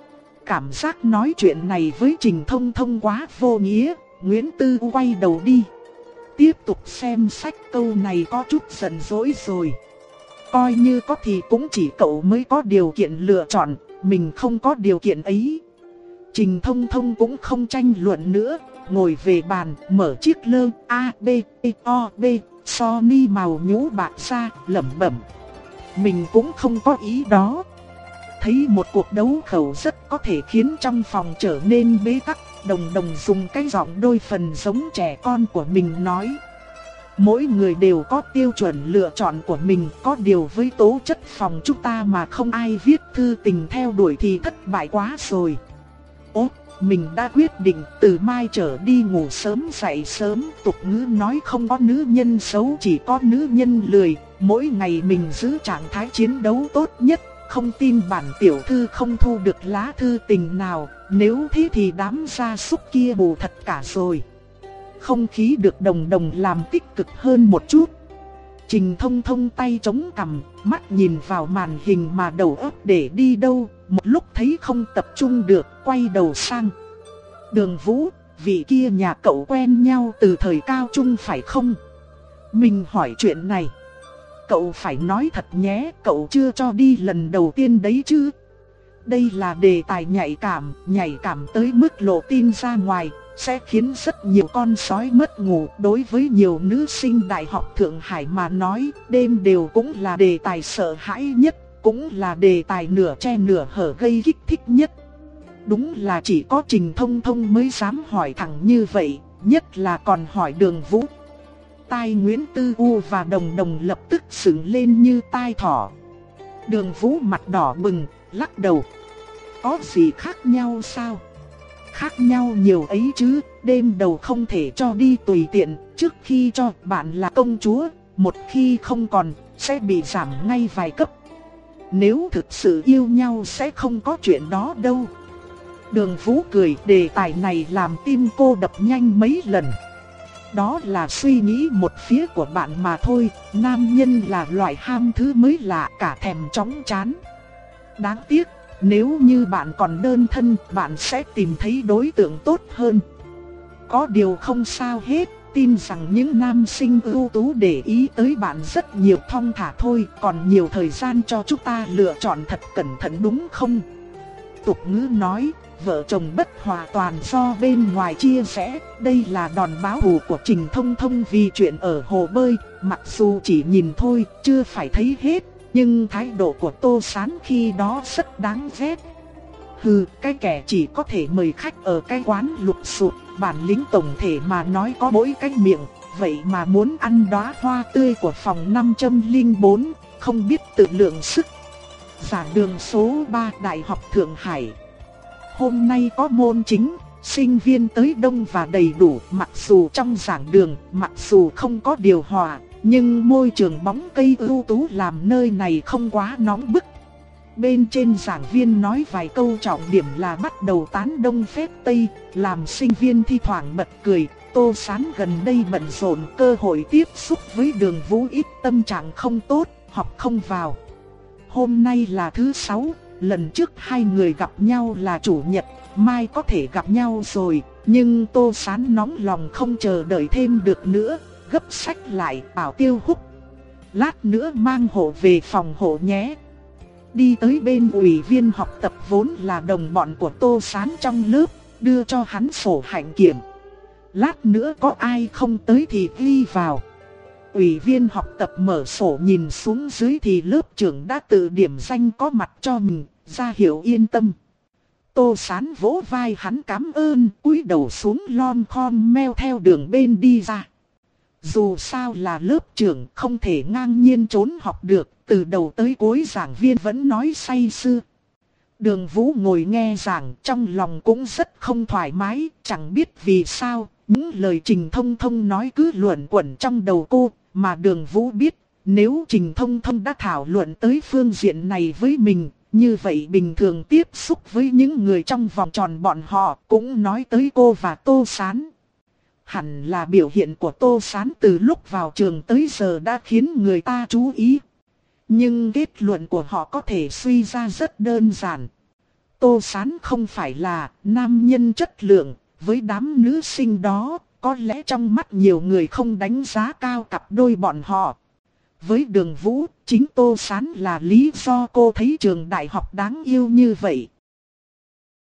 Cảm giác nói chuyện này với Trình Thông Thông quá vô nghĩa, Nguyễn Tư quay đầu đi. Tiếp tục xem sách, câu này có chút giận dỗi rồi. Coi như có thì cũng chỉ cậu mới có điều kiện lựa chọn, mình không có điều kiện ấy. Trình Thông Thông cũng không tranh luận nữa, ngồi về bàn, mở chiếc lơ A, B, E, O, B, Sony màu nhũ bạc ra, lẩm bẩm. Mình cũng không có ý đó. Thấy một cuộc đấu khẩu rất có thể khiến trong phòng trở nên bế tắc, Đồng Đồng dùng cái giọng đôi phần giống trẻ con của mình nói. Mỗi người đều có tiêu chuẩn lựa chọn của mình, có điều với tố chất phòng chúng ta mà không ai viết thư tình theo đuổi thì thất bại quá rồi. Ố, mình đã quyết định từ mai trở đi ngủ sớm dậy sớm, tục ngữ nói không có nữ nhân xấu chỉ có nữ nhân lười, mỗi ngày mình giữ trạng thái chiến đấu tốt nhất, không tin bản tiểu thư không thu được lá thư tình nào, nếu thế thì đám gia súc kia bù thật cả rồi. Không khí được Đồng Đồng làm tích cực hơn một chút. Trình Thông Thông tay chống cằm, mắt nhìn vào màn hình mà đầu óc để đi đâu, một lúc thấy không tập trung được, quay đầu sang. Đường Vũ, vị kia nhà cậu quen nhau từ thời cao trung phải không? Mình hỏi chuyện này. Cậu phải nói thật nhé, cậu chưa cho đi lần đầu tiên đấy chứ? Đây là đề tài nhạy cảm, nhạy cảm tới mức lộ tin ra ngoài, sẽ khiến rất nhiều con sói mất ngủ. Đối với nhiều nữ sinh đại học Thượng Hải mà nói, đêm đều cũng là đề tài sợ hãi nhất, cũng là đề tài nửa che nửa hở gây kích thích nhất. Đúng là chỉ có Trình Thông Thông mới dám hỏi thẳng như vậy, nhất là còn hỏi Đường Vũ. Tai Nguyễn Tư U và Đồng Đồng lập tức sững lên như tai thỏ. Đường Vũ mặt đỏ bừng, lắc đầu. Có gì khác nhau sao? Khác nhau nhiều ấy chứ, đêm đầu không thể cho đi tùy tiện, trước khi cho bạn là công chúa, một khi không còn, sẽ bị giảm ngay vài cấp. Nếu thực sự yêu nhau sẽ không có chuyện đó đâu. Đường Vũ cười, đề tài này làm tim cô đập nhanh mấy lần. Đó là suy nghĩ một phía của bạn mà thôi, nam nhân là loại ham thứ mới lạ, cả thèm chóng chán. Đáng tiếc, nếu như bạn còn đơn thân, bạn sẽ tìm thấy đối tượng tốt hơn. Có điều không sao hết, tin rằng những nam sinh ưu tú để ý tới bạn rất nhiều, thong thả thôi, còn nhiều thời gian cho chúng ta lựa chọn thật cẩn thận đúng không? Tục ngữ nói, vợ chồng bất hòa toàn do bên ngoài chia rẽ, đây là đòn báo thù của Trình Thông Thông vì chuyện ở hồ bơi, mặc dù chỉ nhìn thôi, chưa phải thấy hết, nhưng thái độ của Tô Sán khi đó rất đáng ghét. Hừ, cái kẻ chỉ có thể mời khách ở cái quán lục sụp, bản lĩnh tổng thể mà nói có mỗi cái miệng, vậy mà muốn ăn đóa hoa tươi của phòng năm trăm lẻ bốn, không biết tự lượng sức. Giảng đường số ba Đại học Thượng Hải. Hôm nay có môn chính, Sinh viên tới đông và đầy đủ, mặc dù trong giảng đường, mặc dù không có điều hòa, nhưng môi trường bóng cây ưu tú làm nơi này không quá nóng bức. Bên trên giảng viên nói vài câu trọng điểm là bắt đầu tán đông phép Tây, làm sinh viên thi thoảng bật cười. Tô Sán gần đây bận rộn, cơ hội tiếp xúc với Đường Vũ ít, tâm trạng không tốt, học không vào. Hôm nay là thứ sáu, lần trước hai người gặp nhau là chủ nhật, mai có thể gặp nhau rồi. Nhưng Tô Sán nóng lòng không chờ đợi thêm được nữa, gấp sách lại bảo Tiêu Húc: lát nữa mang hộ về phòng hộ nhé. Đi tới bên ủy viên học tập vốn là đồng bọn của Tô Sán trong lớp, đưa cho hắn sổ hạnh kiểm. Lát nữa có ai không tới thì ghi vào. Ủy viên học tập mở sổ nhìn xuống dưới thì lớp trưởng đã tự điểm danh có mặt cho mình, ra hiệu yên tâm. Tô Sán vỗ vai hắn cảm ơn, cúi đầu xuống lom khom meo theo đường bên đi ra. Dù sao là lớp trưởng, không thể ngang nhiên trốn học được, từ đầu tới cuối giảng viên vẫn nói say sưa. Đường Vũ ngồi nghe giảng, trong lòng cũng rất không thoải mái, chẳng biết vì sao, những lời Trình Thông Thông nói cứ luẩn quẩn trong đầu cô, mà Đường Vũ biết, nếu Trình Thông Thông đã thảo luận tới phương diện này với mình, như vậy bình thường tiếp xúc với những người trong vòng tròn bọn họ cũng nói tới cô và Tô Sán. Hẳn là biểu hiện của Tô Sán từ lúc vào trường tới giờ đã khiến người ta chú ý. Nhưng kết luận của họ có thể suy ra rất đơn giản. Tô Sán không phải là nam nhân chất lượng, với đám nữ sinh đó, có lẽ trong mắt nhiều người không đánh giá cao cặp đôi bọn họ. Với Đường Vũ, chính Tô Sán là lý do cô thấy trường đại học đáng yêu như vậy.